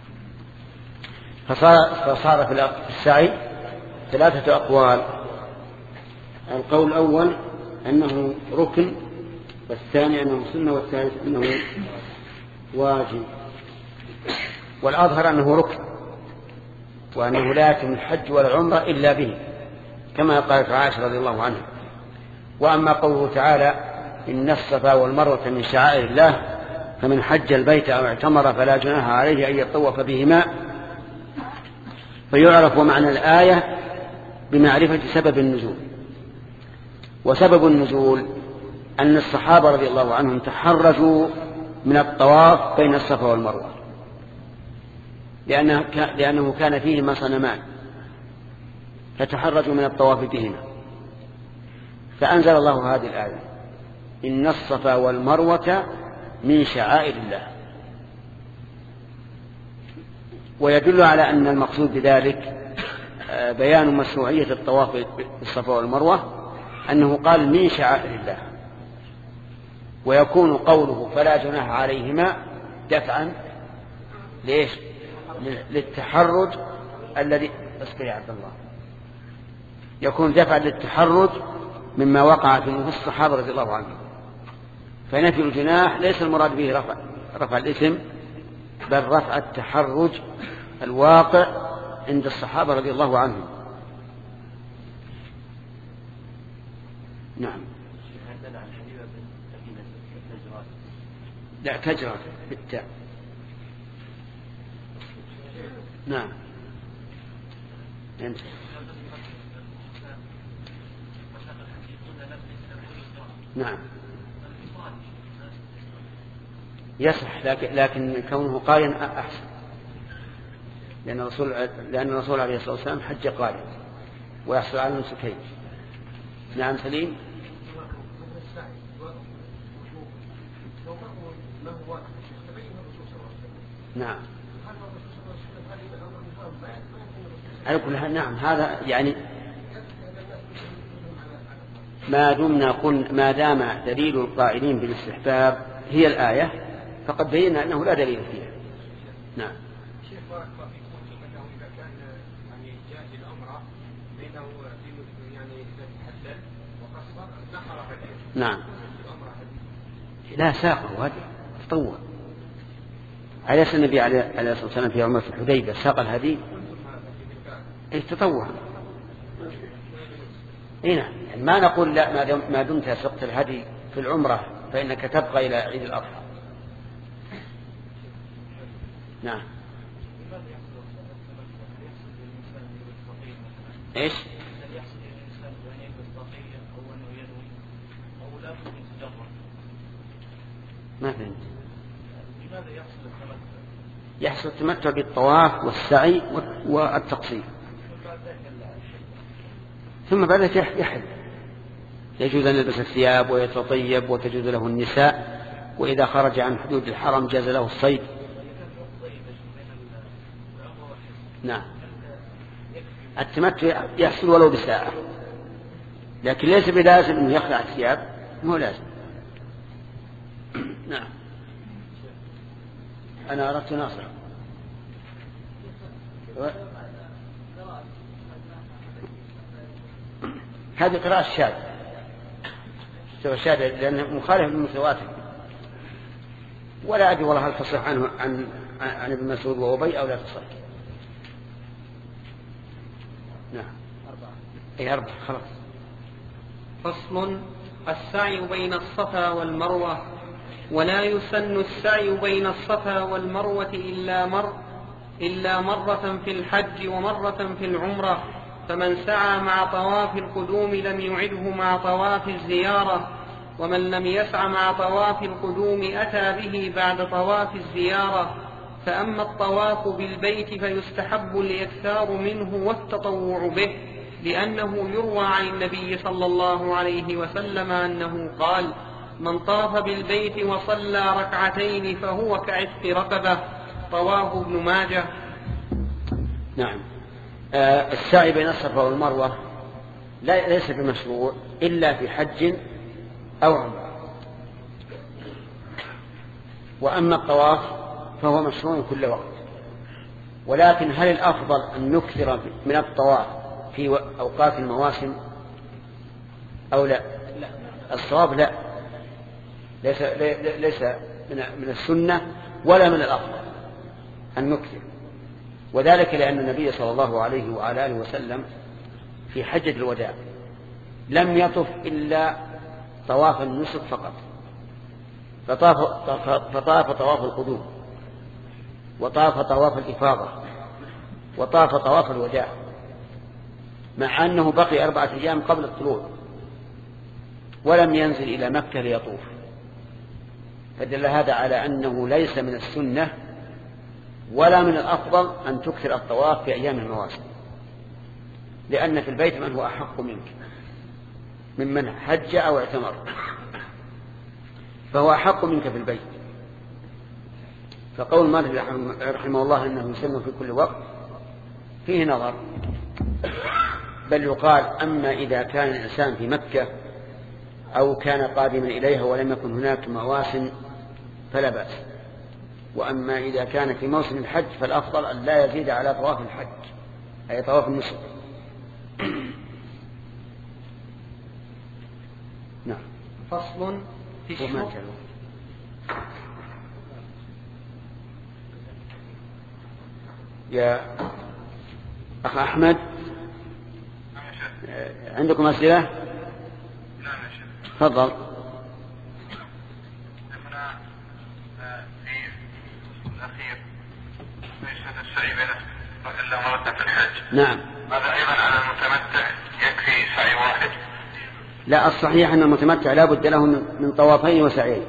فصار, فصار في السعي ثلاثة أقوال. القول الأول أنه ركن، والثاني أنه سنة، والثالث أنه واجب. والأظهر أنه ركن، وأنه لا يتم الحج والعمرة إلا به، كما قالت عائشة رضي الله عنها. وأما قوله تعالى: إن الصفا والمروة من شعائر الله، فمن حج البيت أو اعتمر فلا جناح عليه أن يطوف بهما، فيعرف معنى الآية بمعرفة سبب النزول. وسبب النزول أن الصحابة رضي الله عنهم تحرجوا من الطواف بين الصفا والمروة، لأنه كان فيهما صنمان، فتحرجوا من الطواف بهما، فأنزل الله هذه الآية: إن الصفا والمروة من شعائر الله. ويدل على أن المقصود بذلك بيان مشروعية الطواف بالصفا والمروة، أنه قال من شعائر الله، ويكون قوله فلا جناح عليهما دفعا ليش؟ للتحرج الذي اصبر يا عبد الله يكون دفعا للتحرج مما وقع في نفوس الصحابة رضي الله عنهم. فنفي الجناح ليس المراد به رفع رفع الاسم، بل رفع التحرج الواقع عند الصحابة رضي الله عنهم. نعم. لا تجرى بالتاء. نعم. انت. نعم. يصح، لكن, لكن كونه قارئا أحسن، لأن الرسول لأن الرسول عليه الصلاة والسلام حج قارئ ويحصل على نسكين. نعم سليم. نعم. على كل حال نعم، هذا يعني ما دمنا قلنا ما دام دليل القائلين بالاستحباب هي الآية، فقد بينا أنه لا دليل فيها. نعم. شيخ بارك الله فيكم، أنه إذا كان يعني جاهز الأمر بينه يعني إذا تحدد وقصر نحر هديه. نعم. لا ساقه هدي تطوع. على أساس النبي عليه الصلاة والسلام في عمرة الحديبية ساق الهدي تطوع. هنا ما نقول لا ما دمت سقت الهدي في العمرة فإنك تبقى إلى عيد الأضحى. نعم. إيش؟ ما فهمت. لماذا يحصل التمتع؟ يحصل التمتع بالطواف والسعي والتقصير، ثم بعد ذلك يحل. يجوز أن يلبس الثياب ويتطيب وتجوز له النساء، وإذا خرج عن حدود الحرم جاز له الصيد. نعم. التمتع يحصل ولو بساعة، لكن ليس بلازم أنه يخلع الثياب، مو لازم. نعم. أنا أردت ناصر. هذه قراءة الشاذ، الشاذ لأنه مخالف للمتواتر، ولا أدري والله هل تصح عنه عن عن ابن مسعود وأبي أو لا تصح. نعم. أربعة. أي أربعة خلاص. فصل: السعي بين الصفا والمروة. ولا يسن السعي بين الصفا والمروة إلا مر إلا مرة في الحج ومرة في العمرة، فمن سعى مع طواف القدوم لم يعده مع طواف الزيارة، ومن لم يسع مع طواف القدوم أتى به بعد طواف الزيارة. فأما الطواف بالبيت فيستحب الإكثار منه والتطوع به، لأنه يروى عن النبي صلى الله عليه وسلم أنه قال: من طاف بالبيت وصلى ركعتين فهو كعتق رقبة. رواه ابن ماجه. نعم. آه السعي بين الصفا والمروة لا ليس بمشروع إلا في حج أو عمرة، وأما الطواف فهو مشروع كل وقت. ولكن هل الأفضل أن نكثر من الطواف في أوقات المواسم أو لا؟ الصواب لا، ليس, ليس من السنة ولا من الأفضل أن نكثر، وذلك لأن النبي صلى الله عليه وعلى آله وسلم في حجة الوداع لم يطف إلا طواف النسك فقط، فطاف, فطاف طواف القدوم، وطاف طواف الإفاضة، وطاف طواف الوداع، مع أنه بقي أربعة أيام قبل الطلوع ولم ينزل إلى مكة ليطوف. فدل هذا على أنه ليس من السنة ولا من الأفضل أن تكثر الطواف في أيام المواسم، لأن في البيت من هو أحق منك ممن حج أو اعتمر، فهو أحق منك في البيت. فقول مالك رحمه الله أنه يسن في كل وقت فيه نظر، بل يقال: أما إذا كان الإنسان في مكة أو كان قادما إليها ولم يكن هناك مواسم فلا بأس، وأما إذا كان في موسم الحج فالأفضل أن لا يزيد على طواف الحج، أي طواف النسك. نعم. فصل في الشروط. يا أخ أحمد، عندكم أسئلة؟ نعم يا شيخ. تفضل. شيخنا في الأخير ليس السعي بين إلا مرة في الحج. نعم. هذا أيضا على المتمتع يكفي سعي واحد؟ لا، الصحيح أن المتمتع لا بد له من طوافين وسعيين،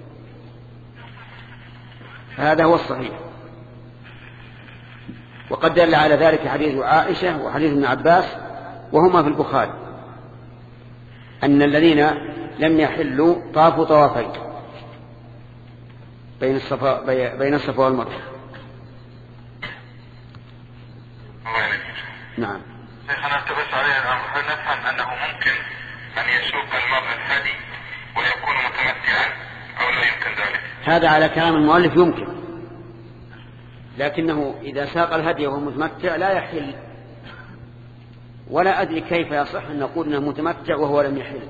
هذا هو الصحيح. وقد دل على ذلك حديث عائشة وحديث ابن عباس وهما في البخاري، أن الذين لم يحلوا طافوا طوافين بين الصفا بين الصفا والمروة. نعم. شيخنا التبس عليه الأمر، هل نفهم أنه ممكن أن يسوق المرء الهدي ويكون متمتعا أو لا يمكن ذلك؟ هذا على كلام المؤلف يمكن، لكنه إذا ساق الهدي وهو متمتع لا يحل، ولا أدري كيف يصح أن نقول أنه متمتع وهو لم يحل،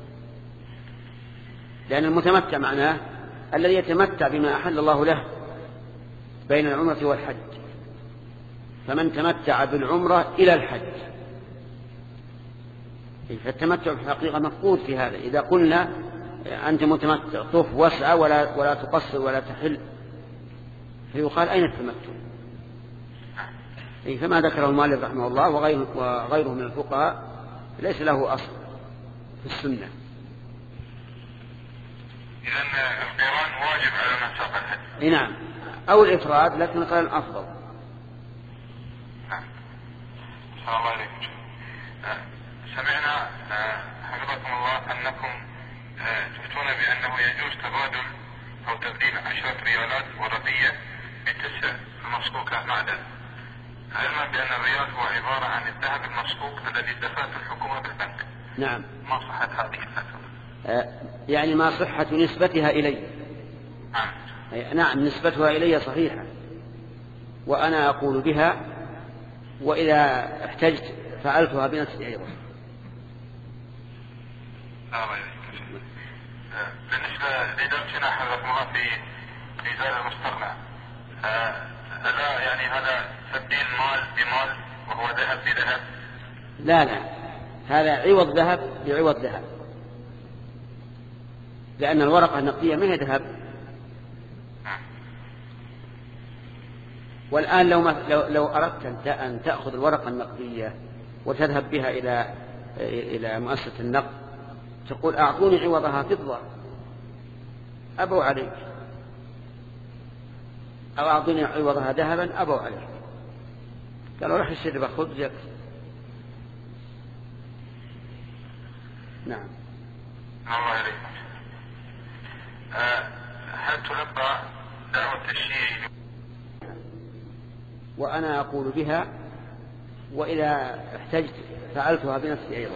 لأن المتمتع معناه الذي يتمتع بما أحل الله له بين العمرة والحج، فمن تمتع بالعمرة إلى الحج، فالتمتع في الحقيقة مفقود في هذا. إذا قلنا أنت متمتع طف واسعى ولا, ولا تقصر ولا تحل، فيقال أين التمتع؟ فما ذكره المؤلف رحمه الله وغيره, وغيره من الفقهاء ليس له أصل في السنة. إذن القران واجب على من ساق الهدي؟ نعم، أو الإفراد، لكن القران أفضل. نعم. صلى الله عليه وسلم. سمعنا حفظكم الله أنكم تفتون بأنه يجوز تبادل أو تبديل عشرة ريالات ورقية بتسع المصكوكة معدن. علما بأن الريال هو عبارة عن الذهب المصفوف الذي دفعته الحكومة بالبنك. نعم. ما صحة هذه الفتوى؟ آه يعني ما صحة نسبتها إلي؟ نعم. نعم نسبتها إلي صحيحة، وأنا أقول بها، وإذا احتجت فعلتها بنفسي أيضا. بالنسبة لدرسنا حفظكم الله في في زاد المستغنى، ألا يعني هذا تبديل مال بمال وهو ذهب بذهب؟ لا لا، هذا عوض ذهب بعوض ذهب، لأن الورقة النقدية ما هي ذهب. والآن لو, لو, لو أردت أن تأخذ الورقة النقدية وتذهب بها إلى إلى مؤسسة النقد، تقول أعطوني عوضها فضة، أبوا عليك، أو أعطوني عوضها ذهبا، أبوا عليك. قالوا رح اشتري بخبزك. نعم. الله عليكم. أه هل تلبى دعوة الشيعي؟ وأنا أقول بها، وإذا احتجت فعلتها بنفسي أيضا.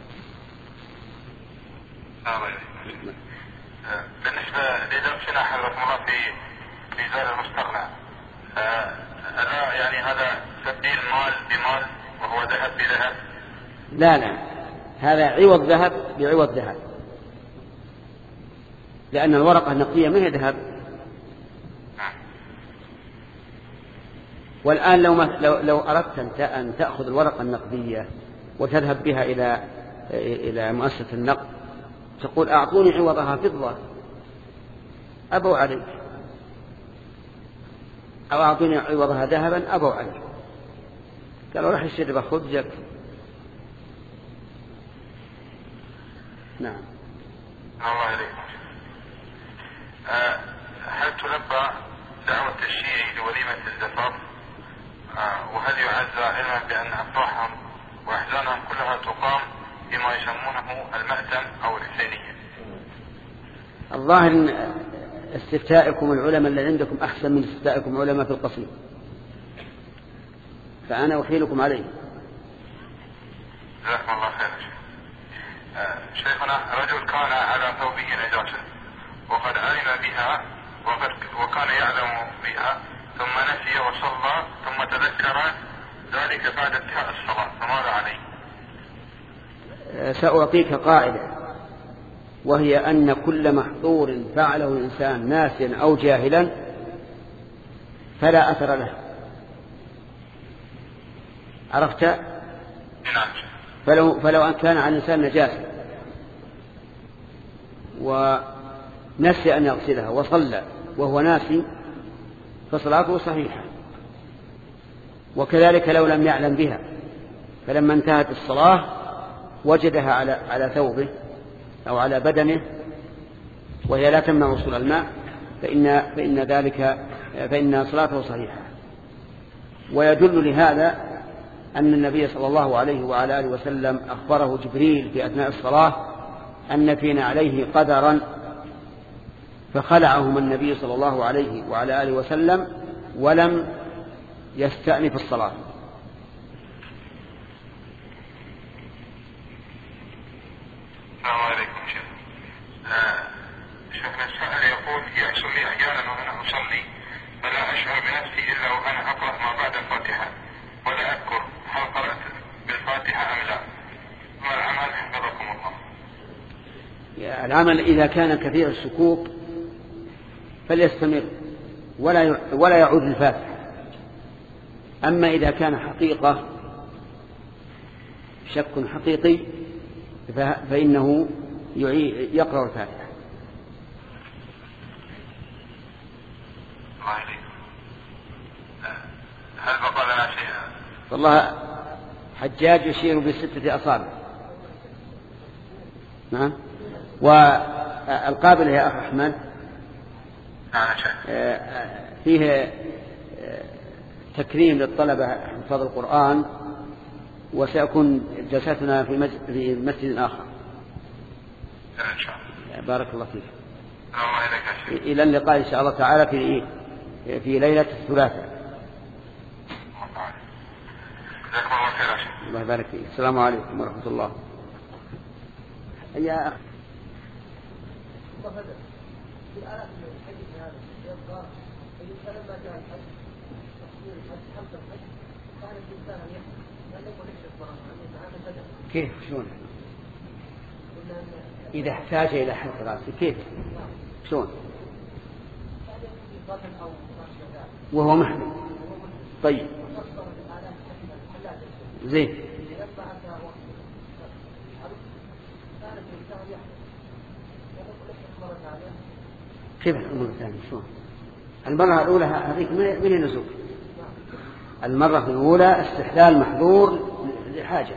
الله عليكم. أه بالنسبة لدرسنا حفظكم الله في في زاد المستغنى، أه ألا يعني هذا تبديل مال بمال وهو ذهب بذهب؟ لا لا، هذا عوض ذهب بعوض ذهب، لأن الورقة النقدية ما هي ذهب. والآن لو, لو, لو أردت أن تأخذ الورقة النقدية وتذهب بها إلى إلى مؤسسة النقد، تقول أعطوني عوضها فضة، أبوا عليك، أو أعطوني عوضها ذهبا، أبوا عليك. قالوا رح اشتري بخبزك. نعم. الله عليكم. أه هل تلبى دعوة الشيعي لوليمة الزفاف؟ أه وهل يعزى علما بأن أفراحهم وأحزانهم كلها تقام بما يسمونه المأتم أو الحسينية؟ الظاهر استفتائكم العلماء اللي عندكم أحسن من استفتائكم العلماء في القصيم، فأنا أحيلكم عليه. جزاكم الله خير. أه شيخنا، رجل كان على ثوبه نجاسة وقد علم بها وقد وكان يعلم بها، ثم نسي وصلى ثم تذكر ذلك بعد انتهاء الصلاة، فماذا عليه؟ سأعطيك قاعدة، وهي أن كل محظور فعله الإنسان ناسيا أو جاهلا فلا أثر له. عرفت؟ نعم. فلو, فلو أن كان عن الإنسان نجاسة ونسي أن يغسلها وصلى وهو ناسي فصلاته صحيحة. وكذلك لو لم يعلم بها، فلما انتهت الصلاة وجدها على على ثوبه أو على بدنه وهي لا تمنع وصول الماء، فإن فإن ذلك فإن صلاته صحيحة. ويدل لهذا أن النبي صلى الله عليه وعلى آله وسلم أخبره جبريل في أثناء الصلاة أن فينا عليه قدرا، فخلعهما النبي صلى الله عليه وعلى آله وسلم ولم يستأنف الصلاة. السلام عليكم شيخ. شيخنا السائل يقول: يحصل لي أحيانا وأنا أصلي فلا أشعر بنفسي إلا وأنا أقرأ ما بعد الفاتحة ولا أذكر هل قرأت بالفاتحة أم لا، ما العمل حفظكم الله؟ العمل إذا كان كثير الشكوك فليستمر ولا ولا يعود الفاتحة. أما إذا كان حقيقة شك حقيقي فإنه يقرأ الفاتحة. هل بقى لنا شيء؟ والله حجاج يشير بستة أصابع. نعم. والقابل يا أخ أحمد فيه تكريم للطلبة حفاظ القرآن، وسيكون جلساتنا في مسجد آخر إن شاء الله. بارك الله فيك. الله إليك. إلى اللقاء إن شاء الله تعالى في في ليلة الثلاثاء. الله يبارك فيك. السلام عليكم ورحمة الله. يا أخي كيف شلون إذا احتاج إلى حلق رأسه كيف شلون وهو محرم؟ طيب زين. كيف الأمر الثاني شلون؟ المرة الأولى هذيك من النسك. المرة الأولى استحلال محظور لحاجة.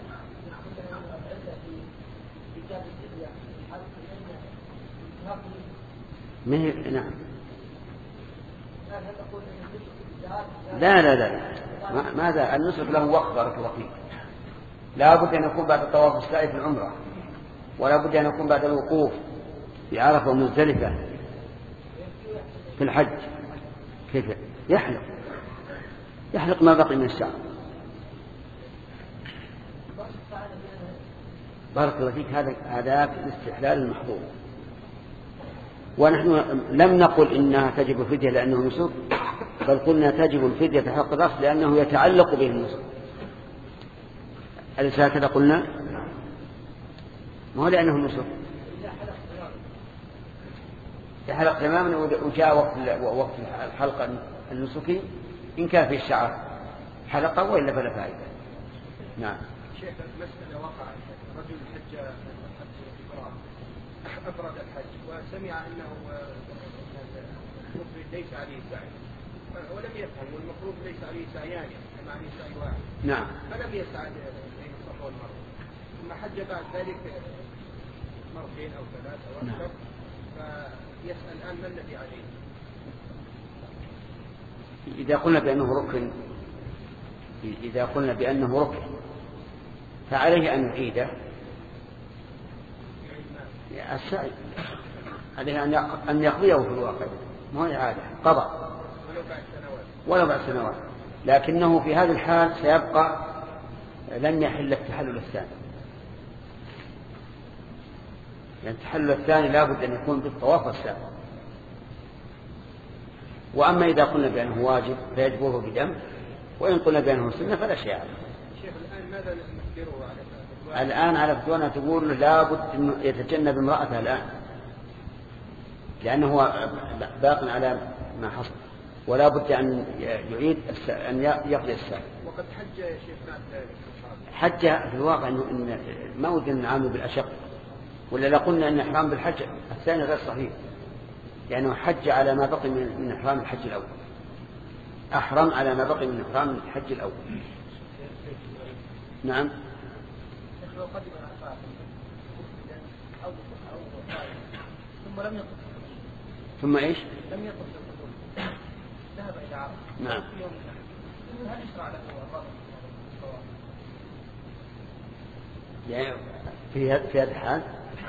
من نعم. لا لا لا ماذا النسك له وقت بارك الله فيك. لا بد أن يكون بعد الطواف السعي في العمرة، ولا بد أن يكون بعد الوقوف في عرفة ومزدلفة في الحج. كيف يحلق؟ يحلق ما بقي من الشعر. بارك الله فيك. هذا هذا الاستحلال المحظور. ونحن لم نقل إنها تجب الفدية لأنه نسك، بل قلنا تجب الفدية في حق الرأس لأنه يتعلق به النسك. أليس هكذا قلنا؟ ما هو لأنه نسك. يحلق تماما وجاء وقت وقت الحلقة النسكي إن كان في الشعر حلقة وإلا فلا فائدة. نعم. شيخ المسألة وقعت رجل حج أفرد الحج وسمع أنه المفرد ليس عليه سعي ولم يفهم، والمفروض ليس عليه سعيان يعني عليه سعي واحد. نعم. فلم يسعى بين الصفا والمروة، ثم حج بعد ذلك مرتين أو ثلاثة أو أكثر. نعم. فيسأل الآن ما الذي عليه؟ إذا قلنا بأنه ركن إذا قلنا بأنه ركن فعليه أن يعيده السعي، عليه أن يقضيه في الواقع، ما هو إعادة قضاء ولو بعد سنوات. لكنه في هذه الحال سيبقى لن يحل التحلل الثاني، لأن التحلل الثاني لا بد أن يكون بالطواف السابق. وأما إذا قلنا بأنه واجب فيجبره بدم، وإن قلنا بأنه سنة فلا شيء عليه. شيخ الآن ماذا نخبره على الآن على فتوانا تقول لا بد أن يتجنب امرأته الآن، لأنه باق على ما حصل، ولا بد أن يعيد أن يقضي السعي. وقد حج يا شيخ بعد ذلك حج في الواقع إن ما ود أن نعامل بالأشق، ولا لا قلنا أن إحرام بالحج الثاني غير صحيح، لأنه حج على ما بقي من إحرام الحج الأول، أحرم على ما بقي من إحرام الحج الأول. نعم. ثم لم يطف ثم إيش؟ لم يطف ذهب إلى عرفة. نعم. هل يشرع له الرابط يعني في في هذا الحال؟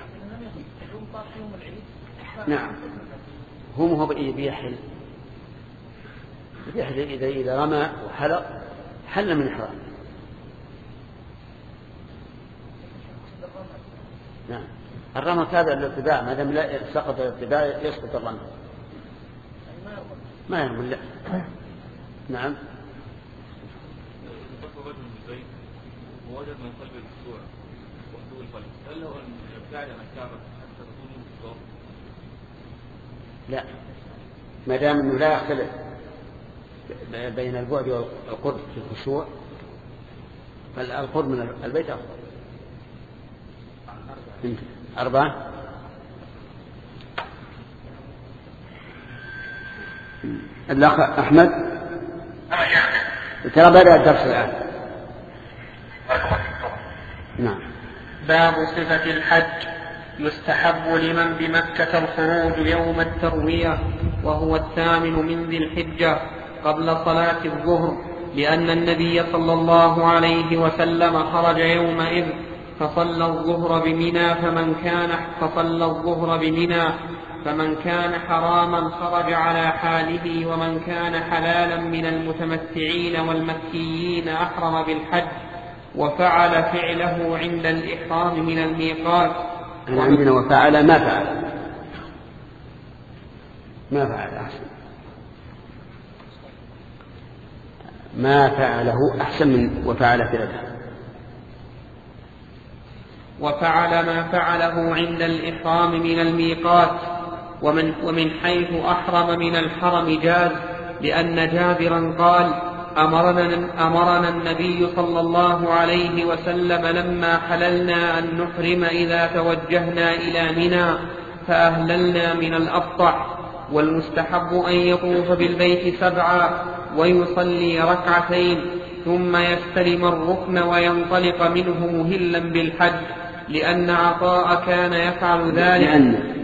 نعم. هم هو بيحل بيحل إذا إذا رمى وحلق حل من إحرام. نعم. الرمى هذا الارتداء ما دام لا سقط الارتداء يسقط الرمى ما يرمى. لا. نعم. رجل من البيت ووجد من قلب الاسبوع وحدود القلب، هل له ان يبتعد عن الكعبه حتى تكون الصواب؟ لا، ما دام انه لا يختلف بين البعد والقرب في الخشوع فالقرب من البيت افضل. أربعة. الأخ أحمد ترى بدأ الدرس الآن. نعم. باب صفة الحج. يستحب لمن بمكة الخروج يوم التروية وهو الثامن من ذي الحجة قبل صلاة الظهر، لأن النبي صلى الله عليه وسلم خرج يومئذ فصلى الظهر بمنى فمن كان فصلى الظهر بمنى فمن كان حراما خرج على حاله، ومن كان حلالا من المتمتعين والمكيين أحرم بالحج. وفعل فعله عند الإحرام من الميقات. عندنا وفعل ما فعل ما فعل أحسن ما فعله أحسن من وفعل فعله. وفعل ما فعله عند الإحرام من الميقات. ومن, ومن حيث أحرم من الحرم جاز، لأن جابرا قال: أمرنا, أمرنا النبي صلى الله عليه وسلم لما حللنا أن نحرم إذا توجهنا إلى منى فأهللنا من الأبطح. والمستحب أن يطوف بالبيت سبعا ويصلي ركعتين ثم يستلم الركن وينطلق منه مهلا بالحج، لأن عطاء كان يفعل ذلك لأن,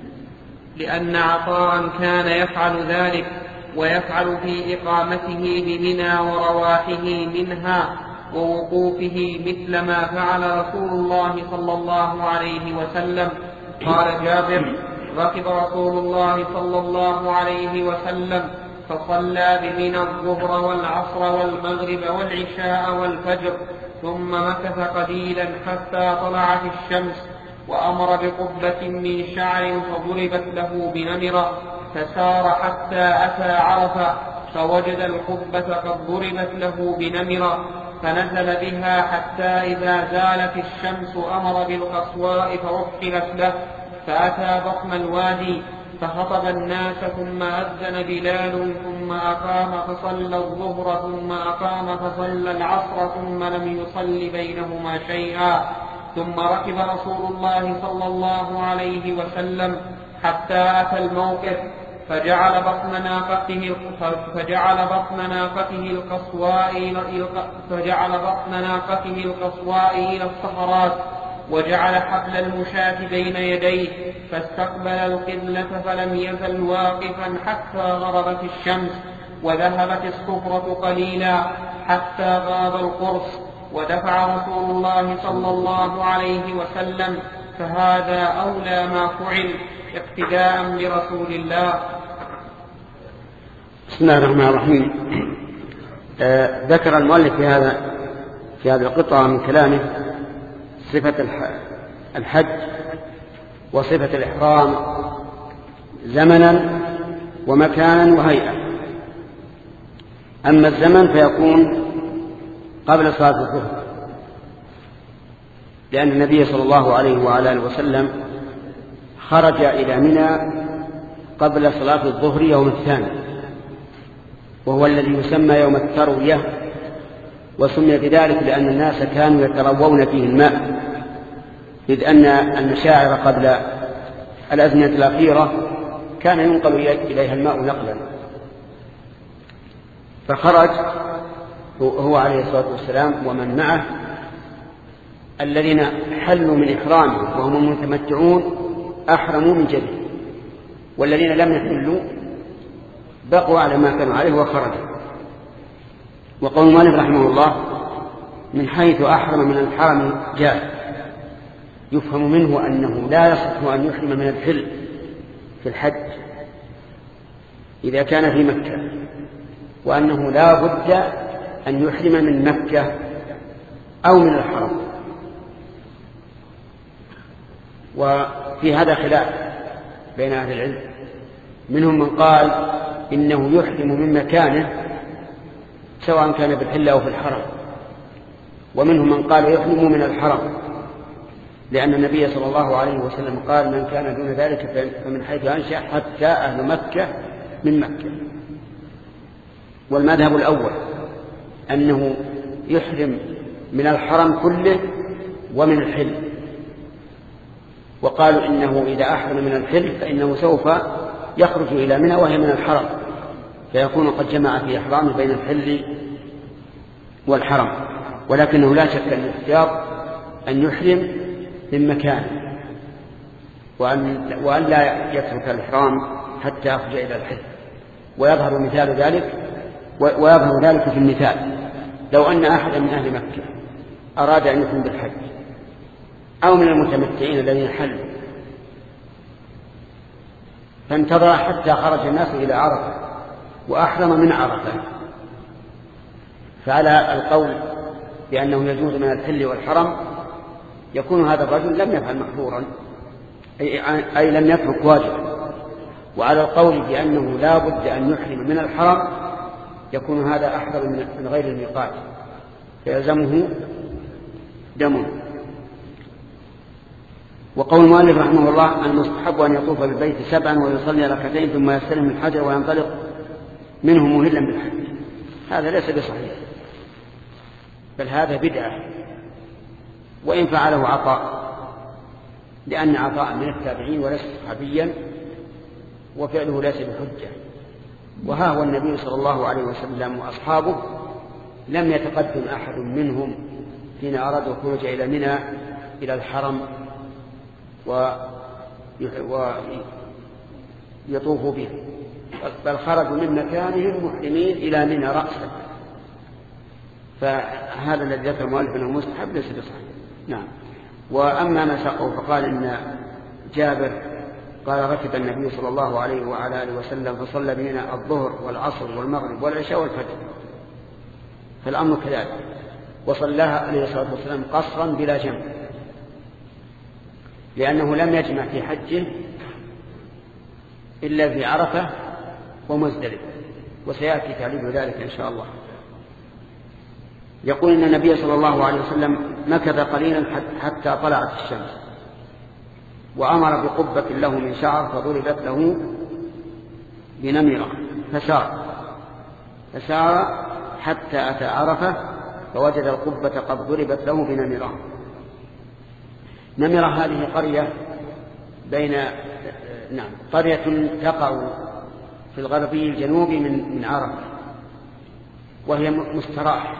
لأن عطاء كان يفعل ذلك ويفعل في إقامته بمنى ورواحه منها ووقوفه مثل ما فعل رسول الله صلى الله عليه وسلم. قال جابر: ركب رسول الله صلى الله عليه وسلم فصلى بمنى الظهر والعصر والمغرب والعشاء والفجر، ثم مكث قليلا حتى طلعت الشمس، وأمر بقبة من شعر فضربت له بنمرة، فسار حتى أتى عرفة فوجد القبة قد ضربت له بنمرة، فنزل بها حتى إذا زالت الشمس أمر بالقصواء فرحلت له، فأتى بطن الوادي فخطب الناس، ثم أذن بلال، ثم أقام فصلى الظهر، ثم أقام فصلى العصر، ثم لم يصل بينهما شيئا. ثم ركب رسول الله صلى الله عليه وسلم حتى أتى الموقف، فجعل بطن ناقته فجعل بطن ناقته القصواء فجعل بطن ناقته القصواء إلى الصخرات، وجعل حبل المشاة بين يديه، فاستقبل القبلة فلم يزل واقفا حتى غربت الشمس، وذهبت الصفرة قليلا حتى غاب القرص، ودفع رسول الله صلى الله عليه وسلم، فهذا أولى ما فعل اقتداء برسول الله. بسم الله الرحمن الرحيم. آه ذكر المؤلف في هذا في هذه القطعة من كلامه صفة الحج وصفة الإحرام زمنا ومكانا وهيئة. أما الزمن فيكون قبل صلاة الظهر، لأن النبي صلى الله عليه وعلى آله وسلم خرج إلى منى قبل صلاة الظهر يوم الثاني، وهو الذي يسمى يوم التروية، وسمي بذلك لأن الناس كانوا يتروون فيه الماء، إذ أن المشاعر قبل الأزمنة الأخيرة كان ينقل إليها الماء نقلا. فخرج هو عليه الصلاة والسلام ومن معه الذين حلوا من إحرامهم وهم المتمتعون أحرموا من جديد، والذين لم يحلوا بقوا على ما كانوا عليه وخرجوا. وقول مالك رحمه الله: من حيث أحرم من الحرم جاز، يفهم منه أنه لا يصح أن يحرم من الحل في الحج إذا كان في مكة، وأنه لا بد أن يحرم من مكة أو من الحرم. وفي هذا خلاف بين أهل العلم، منهم من قال إنه يحرم من مكانه سواء كان بالحل أو في الحرم، ومنهم من قال يحرم من الحرم، لأن النبي صلى الله عليه وسلم قال: من كان دون ذلك فمن حيث أنشأ حتى أهل مكة من مكة. والمذهب الأول أنه يحرم من الحرم كله ومن الحل، وقالوا إنه إذا أحرم من الحل فإنه سوف يخرج إلى منى وهي من الحرم، فيكون قد جمع في إحرام بين الحل والحرم. ولكنه لا شك أن الاختيار أن يحرم من مكان، وأن, وأن لا يترك الإحرام حتى يخرج إلى الحل. ويظهر مثال ذلك ويظهر ذلك في المثال: لو أن أحدا من أهل مكة أراد أن يحرم بالحج أو من المتمتعين الذين حلوا فانتظر حتى خرج الناس إلى عرفة وأحرم من عرفة، فعلى القول بأنه يجوز من الحل والحرم يكون هذا الرجل لم يفعل محظورا، أي, أي لم يترك واجبا. وعلى القول بأنه لا بد أن يحرم من الحرم يكون هذا أحذر من غير الميقات فيلزمه دمه. وقول المؤلف رحمه الله: المستحب أن يطوف بالبيت سبعا ويصلي ركعتين ثم يستلم الحجر وينطلق منه مهلا بالحج، هذا ليس بصحيح، بل هذا بدعة، وإن فعله عطاء، لأن عطاء من التابعين وليس صحابيا وفعله ليس بحجة. وها هو النبي صلى الله عليه وسلم وأصحابه لم يتقدم أحد منهم حين أراد الخروج إلى منى إلى الحرم ويطوف به، بل خرجوا من مكانهم محرمين إلى منى رأسا. فهذا الذي ذكر المؤلف أنه مستحب ليس بصحيح. نعم. وأما ما ساقه فقال إن جابر قال: ركب النبي صلى الله عليه وعلى آله وسلم فصلى بنا الظهر والعصر والمغرب والعشاء والفجر، فالأمر كذلك، وصلاها عليه الصلاة والسلام قصرا بلا جمع، لأنه لم يجمع في حجه إلا في عرفة ومزدلفة، وسيأتي تعليل ذلك إن شاء الله. يقول إن النبي صلى الله عليه وسلم مكث قليلا حتى طلعت الشمس، وأمر بقبة له من شعر فضربت له بنمرة فسار فسار حتى أتى عرفة فوجد القبة قد ضربت له بنمرة. نمرة هذه قرية بين نعم قرية تقع في الغربي الجنوبي من من عرفة، وهي مستراح،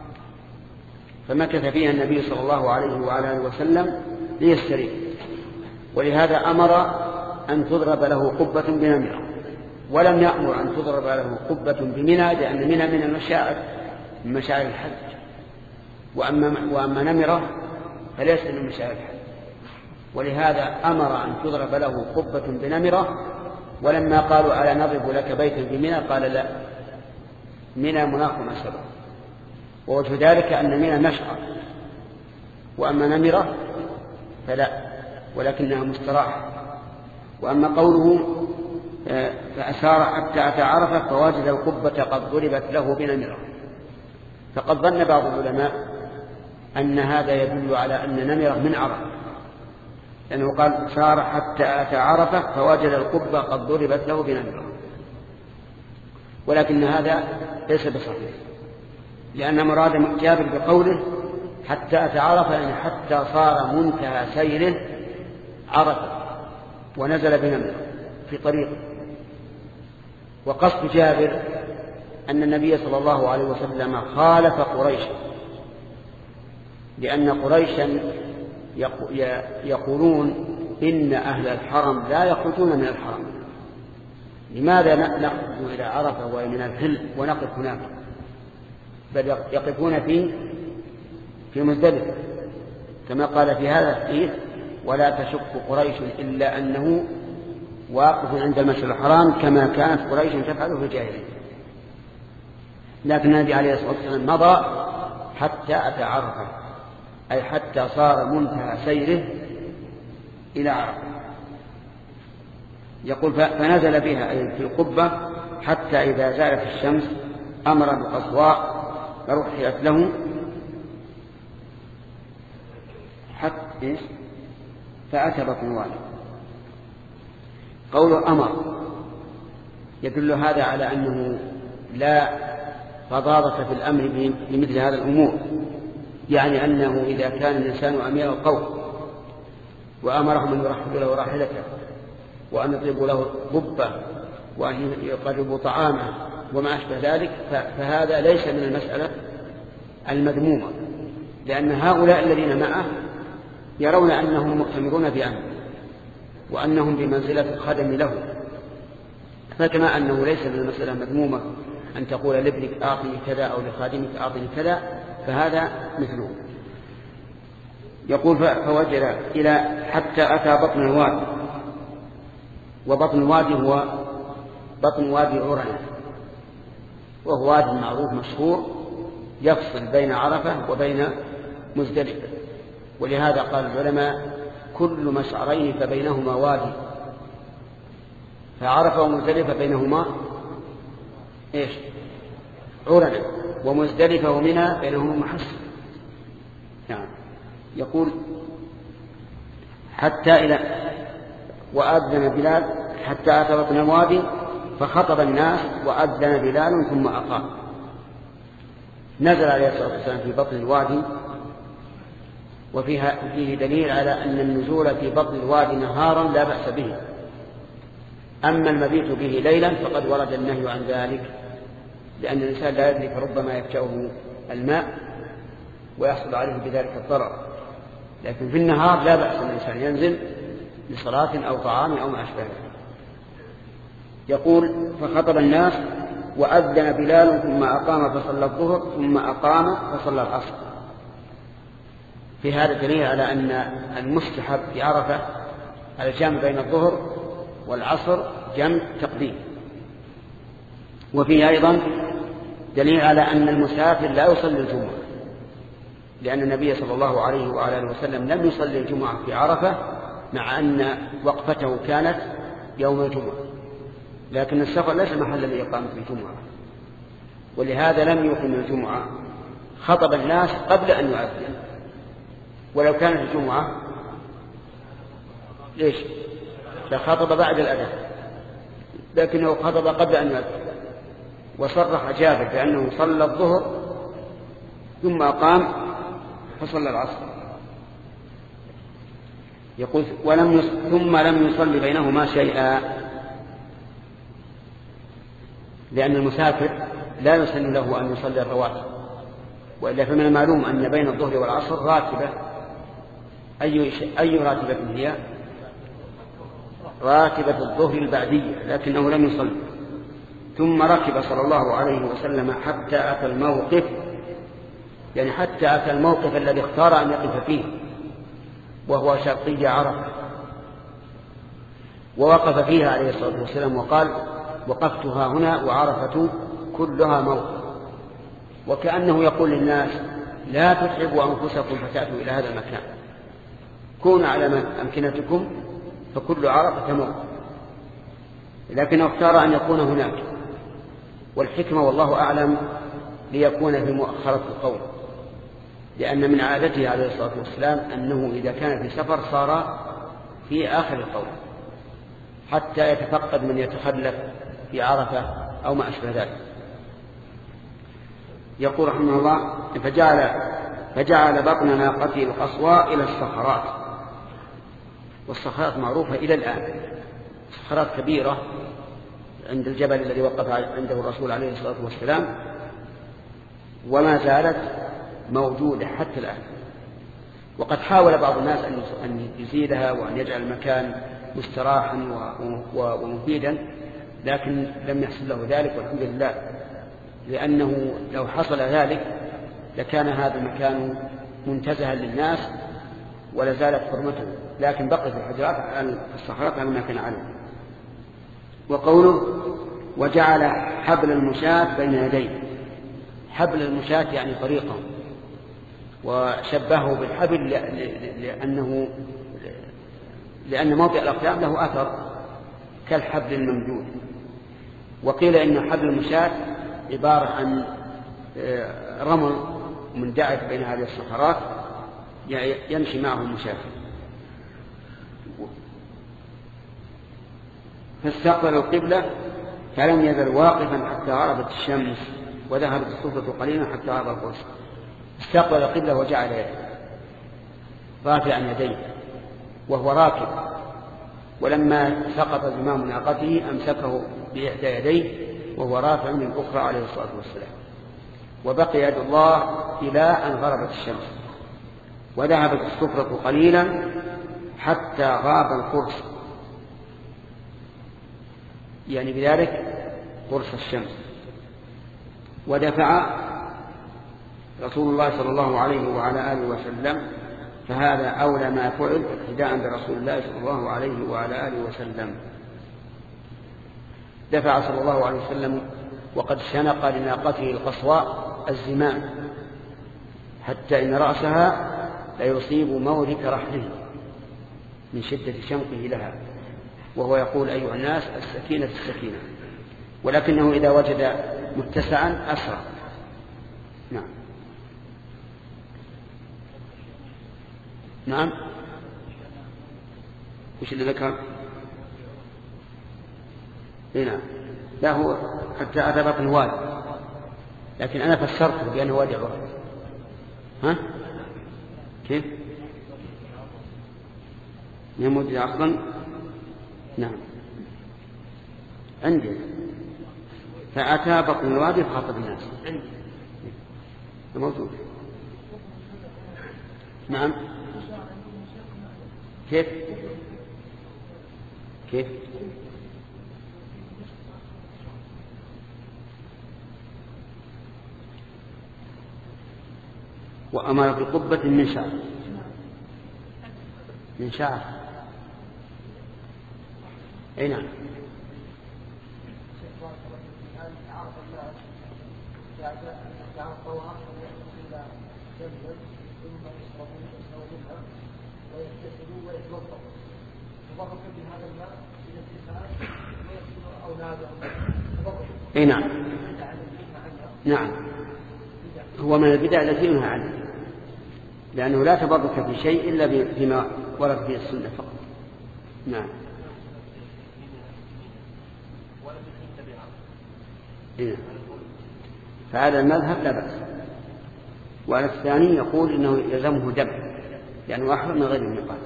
فمكث فيها النبي صلى الله عليه وعلى آله وسلم ليستريح، ولهذا أمر أن تضرب له قبة بنمرة، ولم يأمر أن تضرب له قبة بمنى، لأن منى من المشاعر من مشاعر الحج، وأما, وأما نمرة فليس من مشاعر الحج، ولهذا أمر أن تضرب له قبة بنمرة. ولما قالوا: ألا نضرب لك بيتا بمنى؟ قال: لا، منى مناخ ما سبق. ووجه ذلك أن منى مشعر، وأما نمرة فلا، ولكنها مستراحة. وأما قوله فأسار حتى أتى عرفة فوجد القبة قد ضربت له بنمرة، فقد ظن بعض العلماء أن هذا يدل على أن نمرة من عرفة، لأنه قال: سار حتى أتى عرفة فوجد القبة قد ضربت له بنمرة، ولكن هذا ليس بصحيح، لأن مراد جابر بقوله حتى أتى عرفة يعني حتى صار منتهى سيره عرفة ونزل بنمرة في طريق. وقصد جابر أن النبي صلى الله عليه وسلم خالف قريشا، لأن قريشا يقولون إن أهل الحرم لا يخرجون من الحرم، لماذا نخرج إلى عرفة ومن الحل ونقف هناك؟ بل يقفون في في مزدلفة، كما قال في هذا الحديث: ولا تشك قريش إلا أنه واقف عند المسجد الحرام كما كانت قريش تفعل في الجاهلية. لكن النبي عليه الصلاة والسلام مضى حتى أتى عرفة، أي حتى صار منتهى سيره إلى عرفة. يقول: فنزل بها أي في القبة حتى إذا زالت الشمس أمر بقصواء فرحلت له حتى فأتى بطن الوادي. قول أمر يدل هذا على أنه لا فضاضة في الأمر بمثل هذا الأمور، يعني أنه إذا كان الإنسان أمير القوم وأمرهم أن يرحبوا له راحلته وأن يطلبوا له ضبة وأن يقربوا طعامه وما أشبه ذلك، فهذا ليس من المسألة المذمومة، لأن هؤلاء الذين معه يرون أنهم مؤتمرون بأمر وأنهم بمنزلة الخدم له، فكما أنه ليس من المسألة المذمومة أن تقول لابنك أعطني كذا أو لخادمك أعطني كذا، فهذا مثله. يقول: فوجد إلى حتى أتى بطن الوادي، وبطن الوادي هو بطن وادي عرنة، وهو وادي معروف مشهور يفصل بين عرفة وبين مزدلفة. ولهذا قال العلماء كل مشعرين فبينهما وادي، فعرفة ومزدلفة بينهما إيش؟ عرنة، ومزدلفة ومنى بينهما محصن. يعني يقول حتى إلى وأذن بلال حتى أتى بطن الوادي فخطب الناس وأذن بلال ثم أقام. نزل عليه الصلاة والسلام في بطن الوادي، وفيها فيه دليل على أن النزول في بطن الوادي نهارا لا بأس به، أما المبيت به ليلا فقد ورد النهي عن ذلك، لأن الإنسان لا يدري فربما يفجأه الماء ويحصل عليه بذلك الضرر. لكن في النهار لا بأس أن الإنسان ينزل لصلاة أو طعام أو ما أشبه ذلك. يقول فخطب الناس وأذن بلال ثم أقام فصلى الظهر ثم أقام فصلى العصر. في هذا دليل على أن المستحب في عرفة الجمع بين الظهر والعصر جمع تقديم. وفيه أيضا دليل على أن المسافر لا يصلي الجمعة، لأن النبي صلى الله عليه وعلى آله وسلم لم يصلي الجمعة في عرفة مع أن وقفته كانت يوم الجمعة، لكن السفر ليس محل لإقامة الجمعة، ولهذا لم يقم الجمعة، خطب الناس قبل أن يؤذن. ولو كانت الجمعة ليش لخطب بعد الأذان، لكنه خطب قبل أن يؤذن. وصرح جابر بأنه صلى الظهر ثم أقام فصلى العصر. يقول ولم يص... ثم لم يصلي بينهما شيئا، لأن المسافر لا يسن له أن يصلي الرواتب، وإلا فمن المعلوم أن بين الظهر والعصر راتبة. أي, أي راتبة هي؟ راتبة الظهر البعدية، لكنه لم يصلي. ثم ركب صلى الله عليه وسلم حتى أتى الموقف، يعني حتى أتى الموقف الذي اختار أن يقف فيه وهو شرقي عرفة، ووقف فيها عليه الصلاة والسلام وقال وقفتها هنا وعرفة كلها موقف، وكأنه يقول للناس لا تتعبوا أنفسكم فتأتوا إلى هذا المكان، كونوا على أمكنتكم فكل عرفة موقف، لكن اختار أن يكون هناك. والحكمة والله أعلم ليكون في مؤخرة القول، لأن من عادته عليه الصلاة والسلام أنه إذا كان في سفر صار في آخر القول حتى يتفقد من يتخلف في عرفة أو ما أشبه ذلك. يقول رحمه الله فجعل, فجعل بطن ناقته القصواء إلى الصخرات، والصخرات معروفة إلى الآن، صخرات كبيرة عند الجبل الذي وقف عنده الرسول عليه الصلاة والسلام، وما زالت موجودة حتى الآن. وقد حاول بعض الناس أن يزيدها وأن يجعل المكان مستراحا ومفيدا، لكن لم يحصل له ذلك والحمد لله، لأنه لو حصل ذلك لكان هذا المكان منتزها للناس ولزالت حرمته، لكن بقيت الحجرات الصخرات على ما كان عليه. وقوله وجعل حبل المشاة بين يديه، حبل المشاة يعني طريقه، وشبهه بالحبل لأنه لأن موضع الأقدام له أثر كالحبل الممدود. وقيل إن حبل المشاة عبارة عن رمل مندعك بين هذه الصخرات يمشي معه المشافي. فاستقبل القبلة فلم يزل واقفا حتى غربت الشمس وذهبت الصفة قليلا حتى غرب القرص. استقبل القبلة وجعل يده رافعا يديه وهو راكب، ولما سقط زمام ناقته أمسكه بإحدى يديه وهو رافع من الأخرى عليه الصلاة والسلام، وبقي يد الله إلى أن غربت الشمس وذهبت الصفرة قليلا حتى غاب القرص، يعني بذلك قرص الشمس. ودفع رسول الله صلى الله عليه وعلى آله وسلم، فهذا أولى ما فعل اقتداء برسول الله صلى الله عليه وعلى آله وسلم. دفع صلى الله عليه وسلم وقد شنق لناقته القصواء الزمام حتى إن رأسها ليصيب مورك رحله من شدة شمقه لها، وهو يقول أيها الناس السكينة السكينة، ولكنه إذا وجد متسعا أسرع. نعم نعم وش اللي ذكر؟ هنا لا هو حتى أتى بطن الوادي، لكن أنا فسرته بأنه وادي عرض. ها كيف يموت أصلا؟ نعم عندي فأتى بطن الوادي فخاطب الناس عندي موجود. نعم كيف كيف وأمر بقبة من شعر من شعر أي نعم. أي نعم نعم هو من البدع التي ينهى عنها، لأنه لا تبرك في شيء إلا بما ورد به السنة فقط. نعم إيه. فهذا المذهب لا بأس. وعلى الثاني يقول إنه يلزمه دم لأنه أحرم من غير الميقات.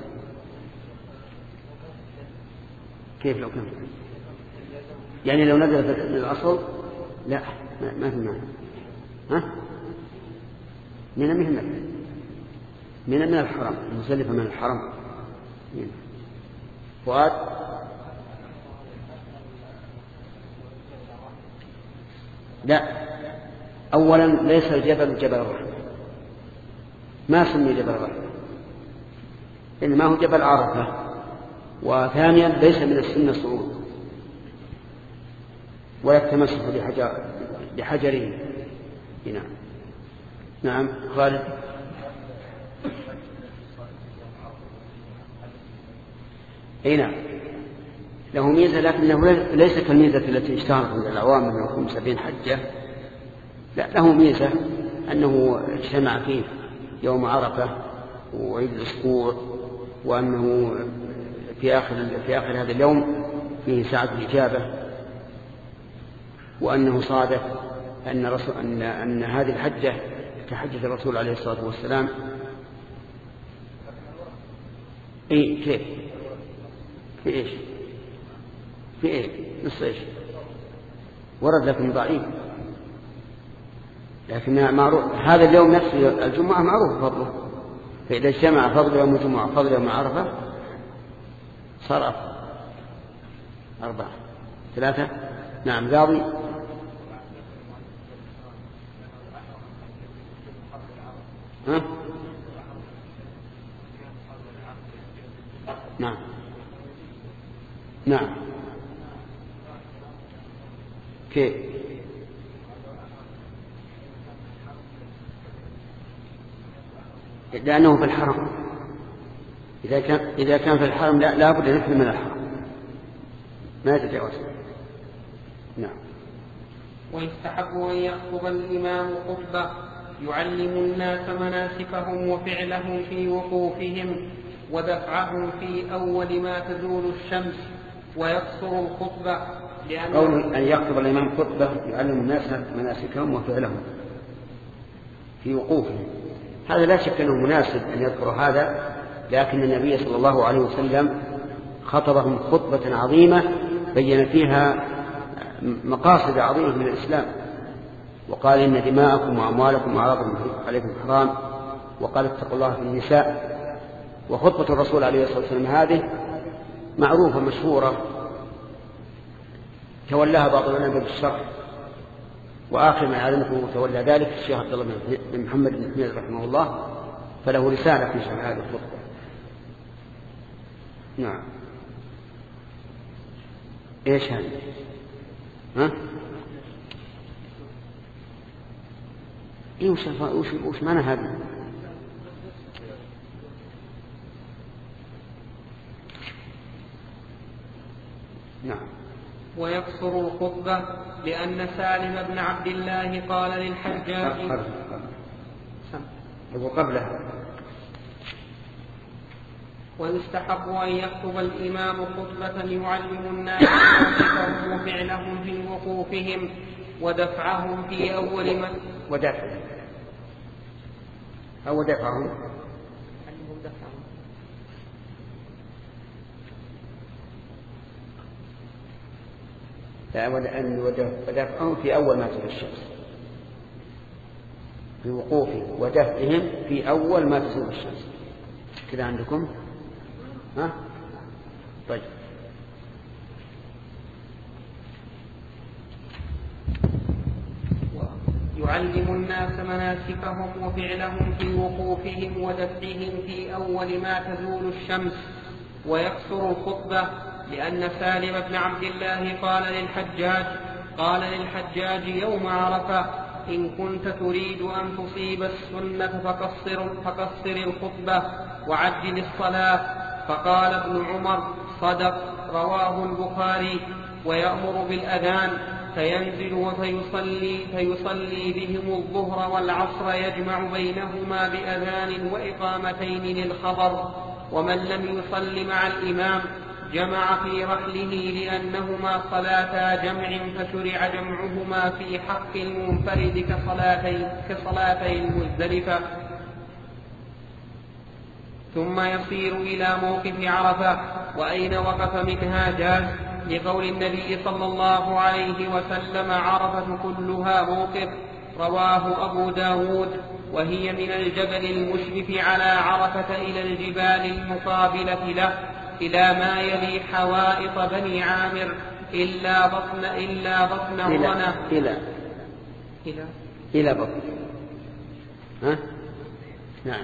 كيف لو كان يعني لو نزل من الأصل لا ما في معنى. ها من من من من الحرم مزدلفة من الحرم. فؤاد لا أولا ليس الجبل جبل الرحمة، ما سمي جبل الرحمة إنما هو جبل عرفة. وثانيا ليس من السنة صعود ولا التمسك بحجر بحجره. نعم نعم خالد. اي نعم له ميزة، لكنه ليس كالميزة التي اشتهرت عند العوام من يكون سبعين حجة. لا له ميزة أنه اجتمع فيه يوم عرفة وعيد الأسبوع، وأنه في آخر في آخر هذا اليوم فيه ساعة الإجابة، وأنه صادف أن رسول أن أن هذه الحجة كحجة الرسول عليه الصلاة والسلام. إيه كيف في إيش في إيه نص إيش ورد لكن ضعيف، لكنها معروف. هذا اليوم نفسه الجمعة معروف فضله، فإذا اجتمع فضل يوم الجمعة فضل يوم عرفة صار أربعة ثلاثة. نعم قاضي. ها؟ نعم نعم كيف لأنه في الحرم. إذا كان إذا كان في الحرم لا لابد أن يحرم من الحرم ما يتجاوز. نعم. ويستحب أن يخطب الإمام خطبة يعلم الناس مناسكهم وفعلهم في وقوفهم ودفعهم في أول ما تزول الشمس، ويقصر الخطبة لأنه قول أن يخطب الإمام خطبة يعلم الناس مناسكهم وفعلهم في وقوفهم، هذا لا شك أنه مناسب أن يذكر هذا، لكن النبي صلى الله عليه وسلم خطبهم خطبة عظيمة بين فيها مقاصد عظيمة من الإسلام، وقال إن دماءكم وأموالكم وأعراضكم عليكم حرام، وقال اتقوا الله في النساء. وخطبة الرسول عليه الصلاة والسلام هذه معروفة مشهورة تولاها بعض العلماء بالشرع، وآخر من علمكم تولى ذلك الشيخ عبد الله بن محمد بن حميد رحمه الله، فله رسالة في شرح هذه الخطبة. نعم. ايش هذا؟ ها؟ ايه وش وش وش معنى هذا؟ نعم. ويقصر الخطبة لأن سالم بن عبد الله قال للحجاج وقبلها ويستحب أن يخطب الإمام خطبة يعلم الناس موقفهم وفعلهم في وقوفهم ودفعهم في أول من ودفعهم أو دفعهم لا وأن ودفعهم في أول ما تزول الشمس في وقوفهم ودفعهم في أول ما تزول الشمس كذا عندكم ها طيب. يعلم الناس مناسكهم وفعلهم في وقوفهم ودفعهم في أول ما تزول الشمس. ويقصر الخطبة لأن سالم بن عبد الله قال للحجاج قال للحجاج يوم عرفة إن كنت تريد أن تصيب السنة فقصر, فقصر الخطبة وعجل الصلاة. فقال ابن عمر صدق رواه البخاري. ويأمر بالأذان فينزل فيصلي, فيصلي بهم الظهر والعصر يجمع بينهما بأذان وإقامتين للخبر. ومن لم يصل مع الإمام جمع في رحله لأنهما صلاتا جمع فشرع جمعهما في حق المنفرد كصلاتي, كصلاتي المزدلفة. ثم يصير إلى موقف عرفة وأين وقف منها جاز لقول النبي صلى الله عليه وسلم عرفة كلها موقف. رواه أبو داود. وهي من الجبل المشرف على عرفة إلى الجبال المقابلة له إلى ما يلي حوائط بني عامر إلا بطن إلا بطن عرنة إلى إلى إلى بطن ها نعم.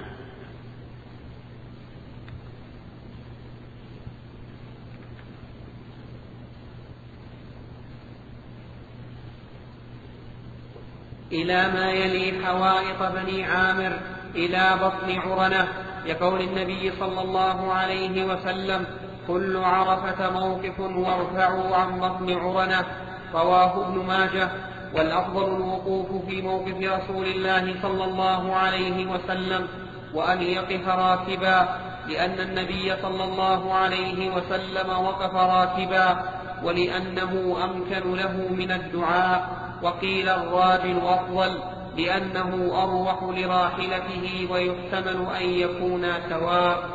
إلى ما يلي حوائط بني عامر إلى بطن عرنة لقول النبي صلى الله عليه وسلم كل عرفة موقف وارفعوا عن بطن عرنة. رواه ابن ماجه. والأفضل الوقوف في موقف رسول الله صلى الله عليه وسلم وأن يقف راكبا لأن النبي صلى الله عليه وسلم وقف راكبا ولأنه أمكن له من الدعاء. وقيل الراجل أفضل لأنه أروح لراحلته ويحتمل أن يكونا سواء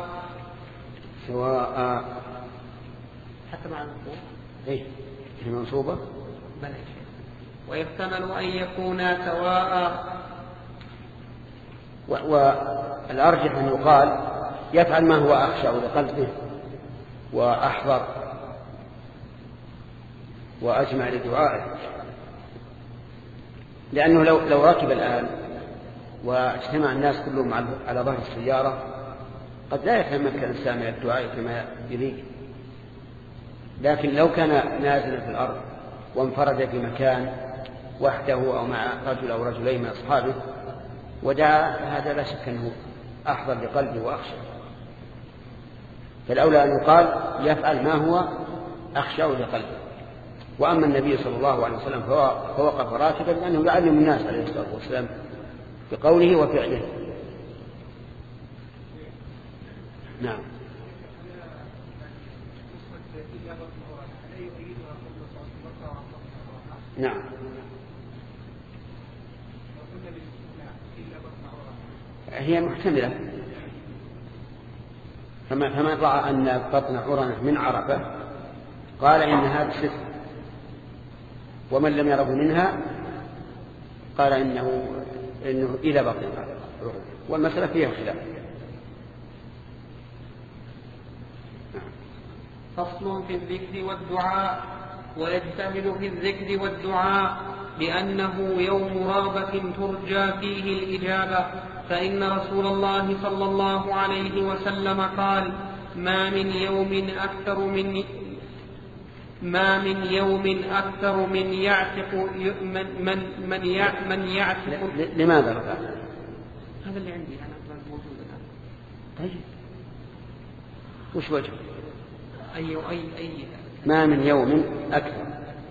سواء حتى مع المنصوب إيه المنصوبة بلى ويحتمل أن يكونا سواء. والأرجح أن يقال يفعل ما هو أخشع لقلبه وأحضر وأجمع لدعائه لأنه لو, لو ركب الآن واجتمع الناس كلهم على ظهر السيارة قد لا يتمكن الإنسان من الدعاء كما يريد. لكن لو كان نازلا في الأرض وانفرد في مكان وحده أو مع رجل أو رجلين من أصحابه ودعا هذا لا شك أنه أحضر لقلبه وأخشى. فالأولى أن يقال يفعل ما هو أخشى لقلبه. وأما النبي صلى الله عليه وسلم فوقف راكبا لأنه يعلم الناس عليه الصلاة والسلام بقوله وفعله. نعم. نعم. هي محتملة فما فما رأى أن بطن عرنة من عرفة قال إن هذا صفر ومن لم يره منها قال إنه, إنه إلى بطن عرنة والمسألة فيها خلاف. فصل في الذكر والدعاء. ويجتمل في الذكر والدعاء لأنه يوم رغبة ترجى فيه الإجابة. فإن رسول الله صلى الله عليه وسلم قال ما من يوم أكثر من ما من يوم أكثر من يعتق من من من, من يعتق. لماذا رفع؟ هذا اللي عندي أنا موجود الآن. طيب وش وجه؟ أي أي أي ما من يوم أكثر.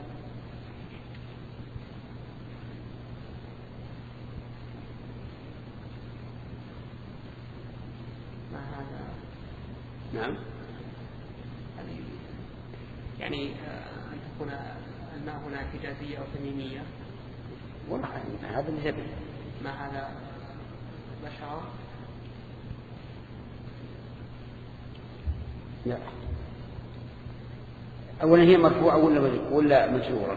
ما هذا نعم يعني أن تكون الماء هنا حجازية أو تميمية. والله هذا اللي جبل. ما هذا بشرة؟ لا. أولا هي مرفوعة ولا ولا مجرورة؟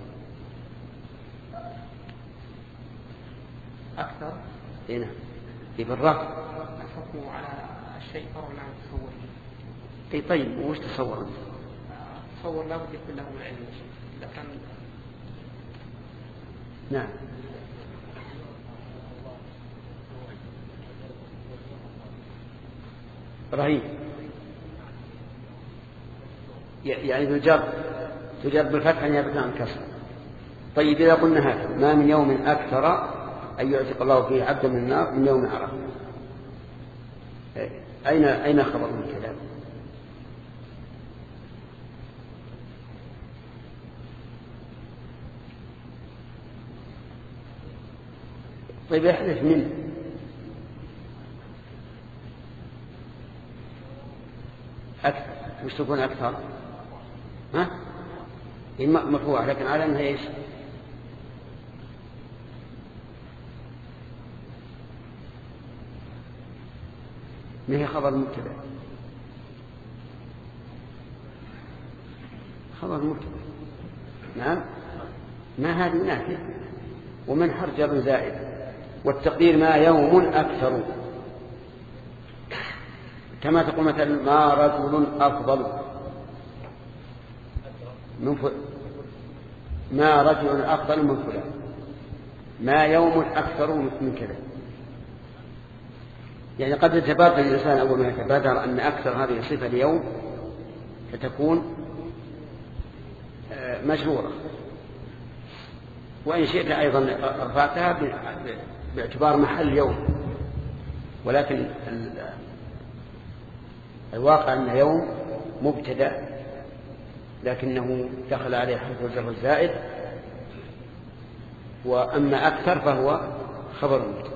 أكثر. هنا في بالرفع. الحكم على الشيء فرع عن التصور. أي طيب وش تصور أنت؟ تصور لا بد يكون له العلم إذا كان. نعم. رهيب. يعني تجر تجر بالفتح نيابة عن الكسر. طيب إذا قلنا هذا ما من يوم أكثر أن يعتق الله فيه عبدا من النار من يوم عرفة، أين أين خبر من الكلام؟ طيب يحدث منه أكثر. وش تكون أكثر؟ ها؟ هي مرفوعة لكن على أنها إيش؟ ما هي خبر مبتدأ؟ خبر مبتدأ. نعم. ما هذه نافية ومن حرجر زائد، والتقدير ما يوم أكثر، كما تقول مثلا ما رجل أفضل من فلان، ما رجل أفضل من فلان، ما يوم أكثر من كذا. يعني قد يتبادر الإنسان أول ما يتبادر أن أكثر هذه صفة اليوم فتكون مجرورة، وإن شئت أيضا رفعتها باعتبار محل يوم، ولكن الواقع أن يوم مبتدأ لكنه دخل عليه حرف الجر الزائد، وأما أكثر فهو خبر مبتدأ.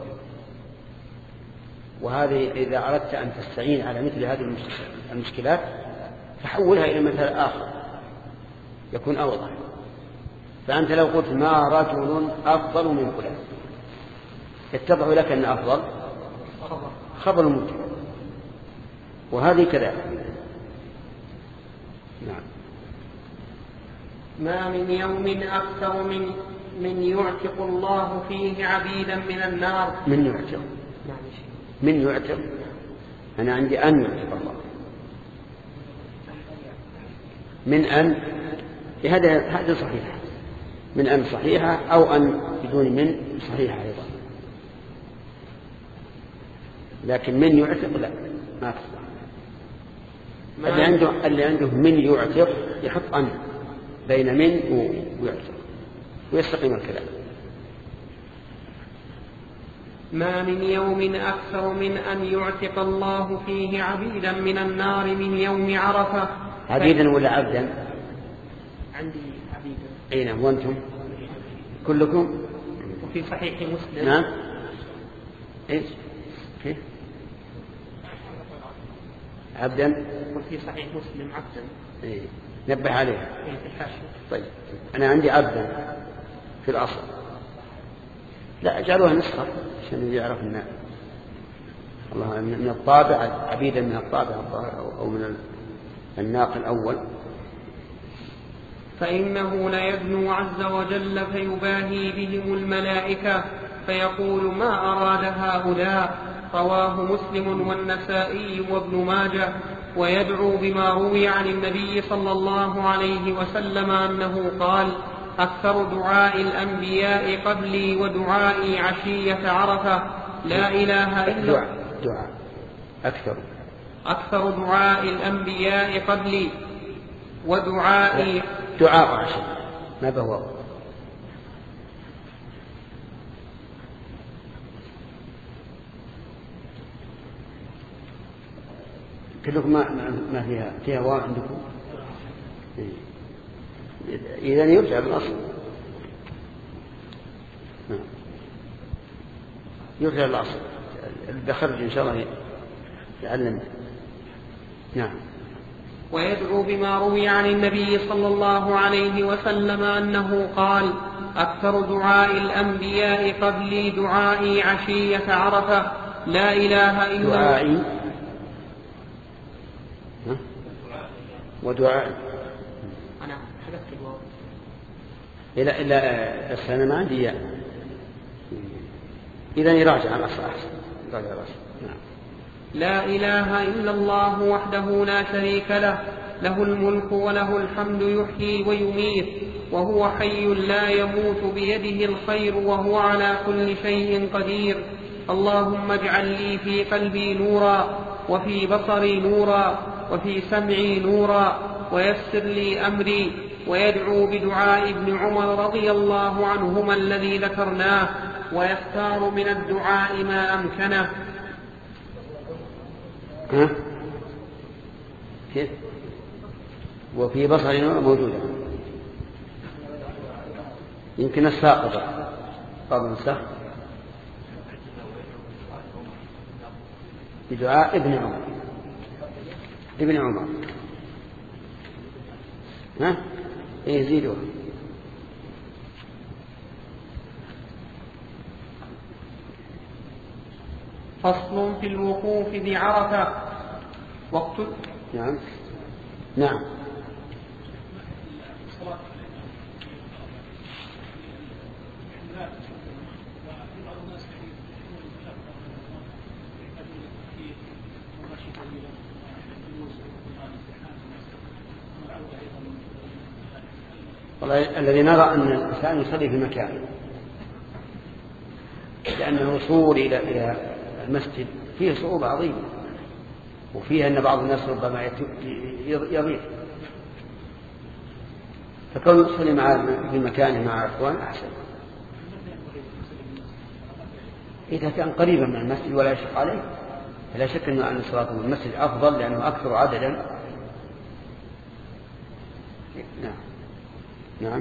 وهذه إذا أردت أن تستعين على مثل هذه المشكلات فحولها إلى مثل آخر يكون أوضح. فأنت لو قلت ما رجل أفضل من فلان يتضح لك أن أفضل خبر مبتدأ، وهذه كذلك. نعم. ما من يوم أكثر من من يعتق الله فيه عبيدا من النار. من يعتق من يعتق أنا عندي أن يعتق الله من أن، هذا هذا صحيح، من أن صحيحة أو أن بدون من صحيحة أيضا، لكن من يعتق لا ما تصح. اللي عنده اللي عنده من يعتق يحط أن بين من ويعتق ويستقيم الكلام. ما من يوم أكثر من أن يعتق الله فيه عبيدا من النار من يوم عرفة. عبيدا ولا عبدا؟ عندي عبيدا. أين وأنتم كلكم؟ وفي صحيح مسلم. نعم. إيش؟ كيف؟ عبدا. وفي صحيح مسلم عبدا. إيه. نبه عليها. إيه في الحاشية. طيب أنا عندي عبدا في الأصل، لا أجعلوها نسخة عشان يعرف الناس. الله من الطابع عبيدا من الطابع أو من الناقل الأول. فإنه ليدنو عز وجل فيباهي بهم الملائكة فيقول ما أراد هؤلاء. رواه مسلم والنسائي وابن ماجه. ويدعو بما روي عن النبي صلى الله عليه وسلم أنه قال أكثر دعاء الأنبياء قبلي ودعائي عشية عرفة لا إله إلا دعاء, دعاء أكثر أكثر دعاء الأنبياء قبلي ودعائي دعاء عشية ما بهو كلكم ما, ما فيها فيها واو عندكم إذا يرجع بالأصل، يرجع بالأصل بخرج إن شاء الله يعلم. نعم. ويدعو بما روي عن النبي صلى الله عليه وسلم أنه قال: أكثر دعاء الأنبياء قبلي دعائي عشية عرفة لا إله إلا الله. دعائي ودعائي أنا حذفت الواو. إلا إلا بس أنا ما عندي إياه. إذا يراجع على الأصل أحسن. يراجع على الأصل. نعم. لا إله إلا الله وحده لا شريك له، له الملك وله الحمد يحيي ويميت وهو حي لا يموت بيده الخير وهو على كل شيء قدير. اللهم اجعل لي في قلبي نورا وفي بصري نورا وفي سمعي نورا ويسر لي أمري. ويدعو بدعاء ابن عمر رضي الله عنهما الذي ذكرناه، ويختار من الدعاء ما أمكنه. ها؟ كيف؟ وفي بصر نور موجودة، يمكن الساقطة قبل الساق بدعاء ابن عمر. ابن عمر ها؟ يزيدوا. فصل في الوقوف بعرفة. وقت نعم نعم والله الذي نرى أن الإنسان يصلي في مكانه، لأن الوصول إلى إلى المسجد فيه صعوبة عظيمة، وفيها أن بعض الناس ربما يضيع، فكون يصلي مع في مكانه مع أخوان أحسن. إذا كان قريبا من المسجد ولا يشق عليه فلا شك أن الصلاة في المسجد أفضل، لأنه أكثر عددا. نعم نعم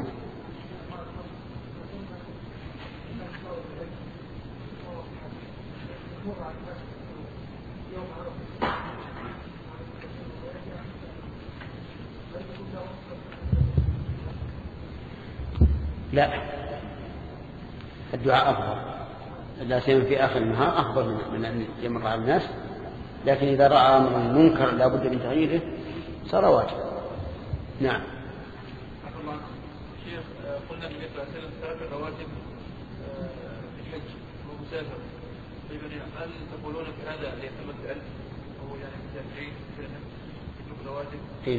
لا، الدعاء أفضل، لا سيما في آخر النهار أفضل من أن يمر على الناس، لكن إذا رأى أمر منكر لا بد من تغييره صار واجبا. نعم. شيخ، قلنا بالنسبة لسنة ثلاث الرواتب في الحج ومسافر، هل تقولون في هذا ليتم الألف أو يعني مسافرين في الرواتب؟ إيه.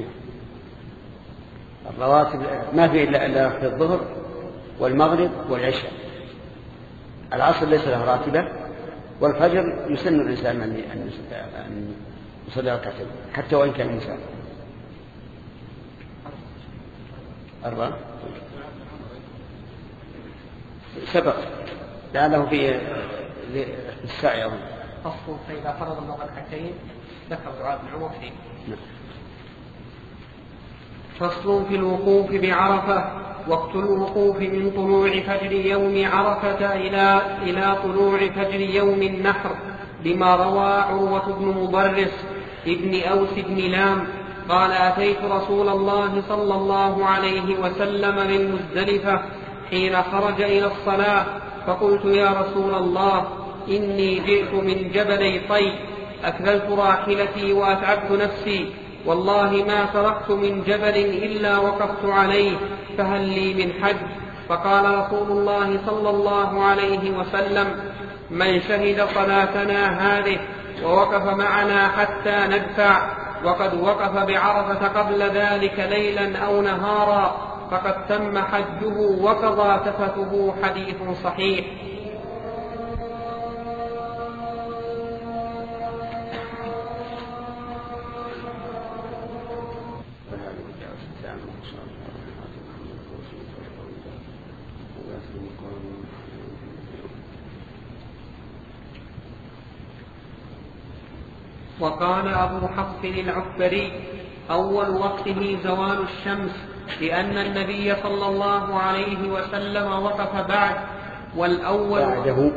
الرواتب ما في إلا في الظهر والمغرب والعشاء. العصر ليس له راتبة، والفجر يسن الإنسان أن يصلي ركعتين حتى وإن كان مسافر. أربعة سبق لعله في السعي أظن. فصل فإذا فرض الله ركعتين ذكر دعاء ابن عمر فيه. فصل في الوقوف بعرفة. وقت الوقوف من طلوع فجر يوم عرفة إلى إلى طلوع فجر يوم النحر، لما روى عروة بن مضرس ابن أوس بن لام قال: أتيت رسول الله صلى الله عليه وسلم من مزدلفة حين خرج إلى الصلاة، فقلت: يا رسول الله، إني جئت من جبلي طي، أكللت راحلتي وأتعبت نفسي، والله ما تركت من جبل إلا وقفت عليه، فهل لي من حج؟ فقال رسول الله صلى الله عليه وسلم: من شهد صلاتنا هذه ووقف معنا حتى ندفع، وقد وقف بعرفة قبل ذلك ليلا أو نهارا، فقد تم حجه وقضى تفته. حديث صحيح. وقال أبو حفص العكبري أول وقته زوال الشمس، لأن النبي صلى الله عليه وسلم وقف بعد والأول بعده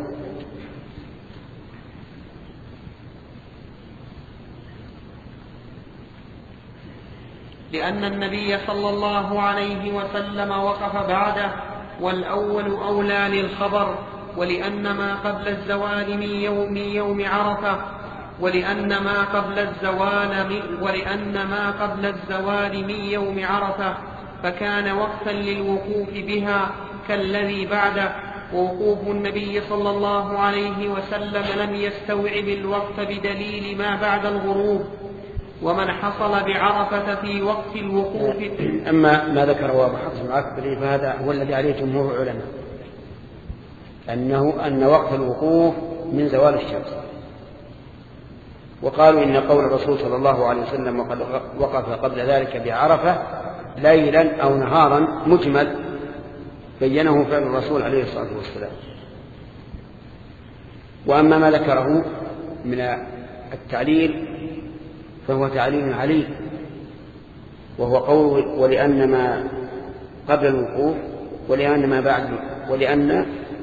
لأن النبي صلى الله عليه وسلم وقف بعده والأول أولى للخبر، ولأن ما قبل الزوال من يوم يوم عرفة ولأن ما قبل الزوال من ولأن ما قبل الزوال من يوم عرفة فكان وقتا للوقوف بها كالذي بعده، ووقوف النبي صلى الله عليه وسلم لم يستوعب الوقت بدليل ما بعد الغروب، ومن حصل بعرفة في وقت الوقوف. أما ما ذكره أبو حفص العكبري فهذا هو الذي عليه جمهور العلماء، أنه أن وقت الوقوف من زوال الشمس. وقالوا إن قول الرسول صلى الله عليه وسلم وقد وقف قبل ذلك بعرفة ليلا أو نهارا مجمل بينه فعل الرسول عليه الصلاة والسلام. وأما ما ذكره من التعليل فهو تعليل عليل، وهو قول ولأن ما قبل الوقوف ولأن ما بعد ولأن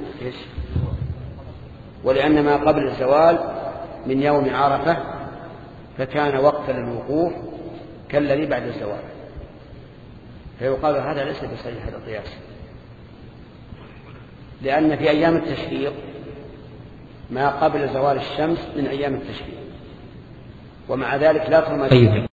ولأن ما قبل الزوال من يوم عرفة فكان وقتا للوقوف كالذي بعد الزوال، فيقال هذا ليس بصحيح هذا القياس، لأن في أيام التشريق ما قبل زوال الشمس من أيام التشريق، ومع ذلك لا ترمى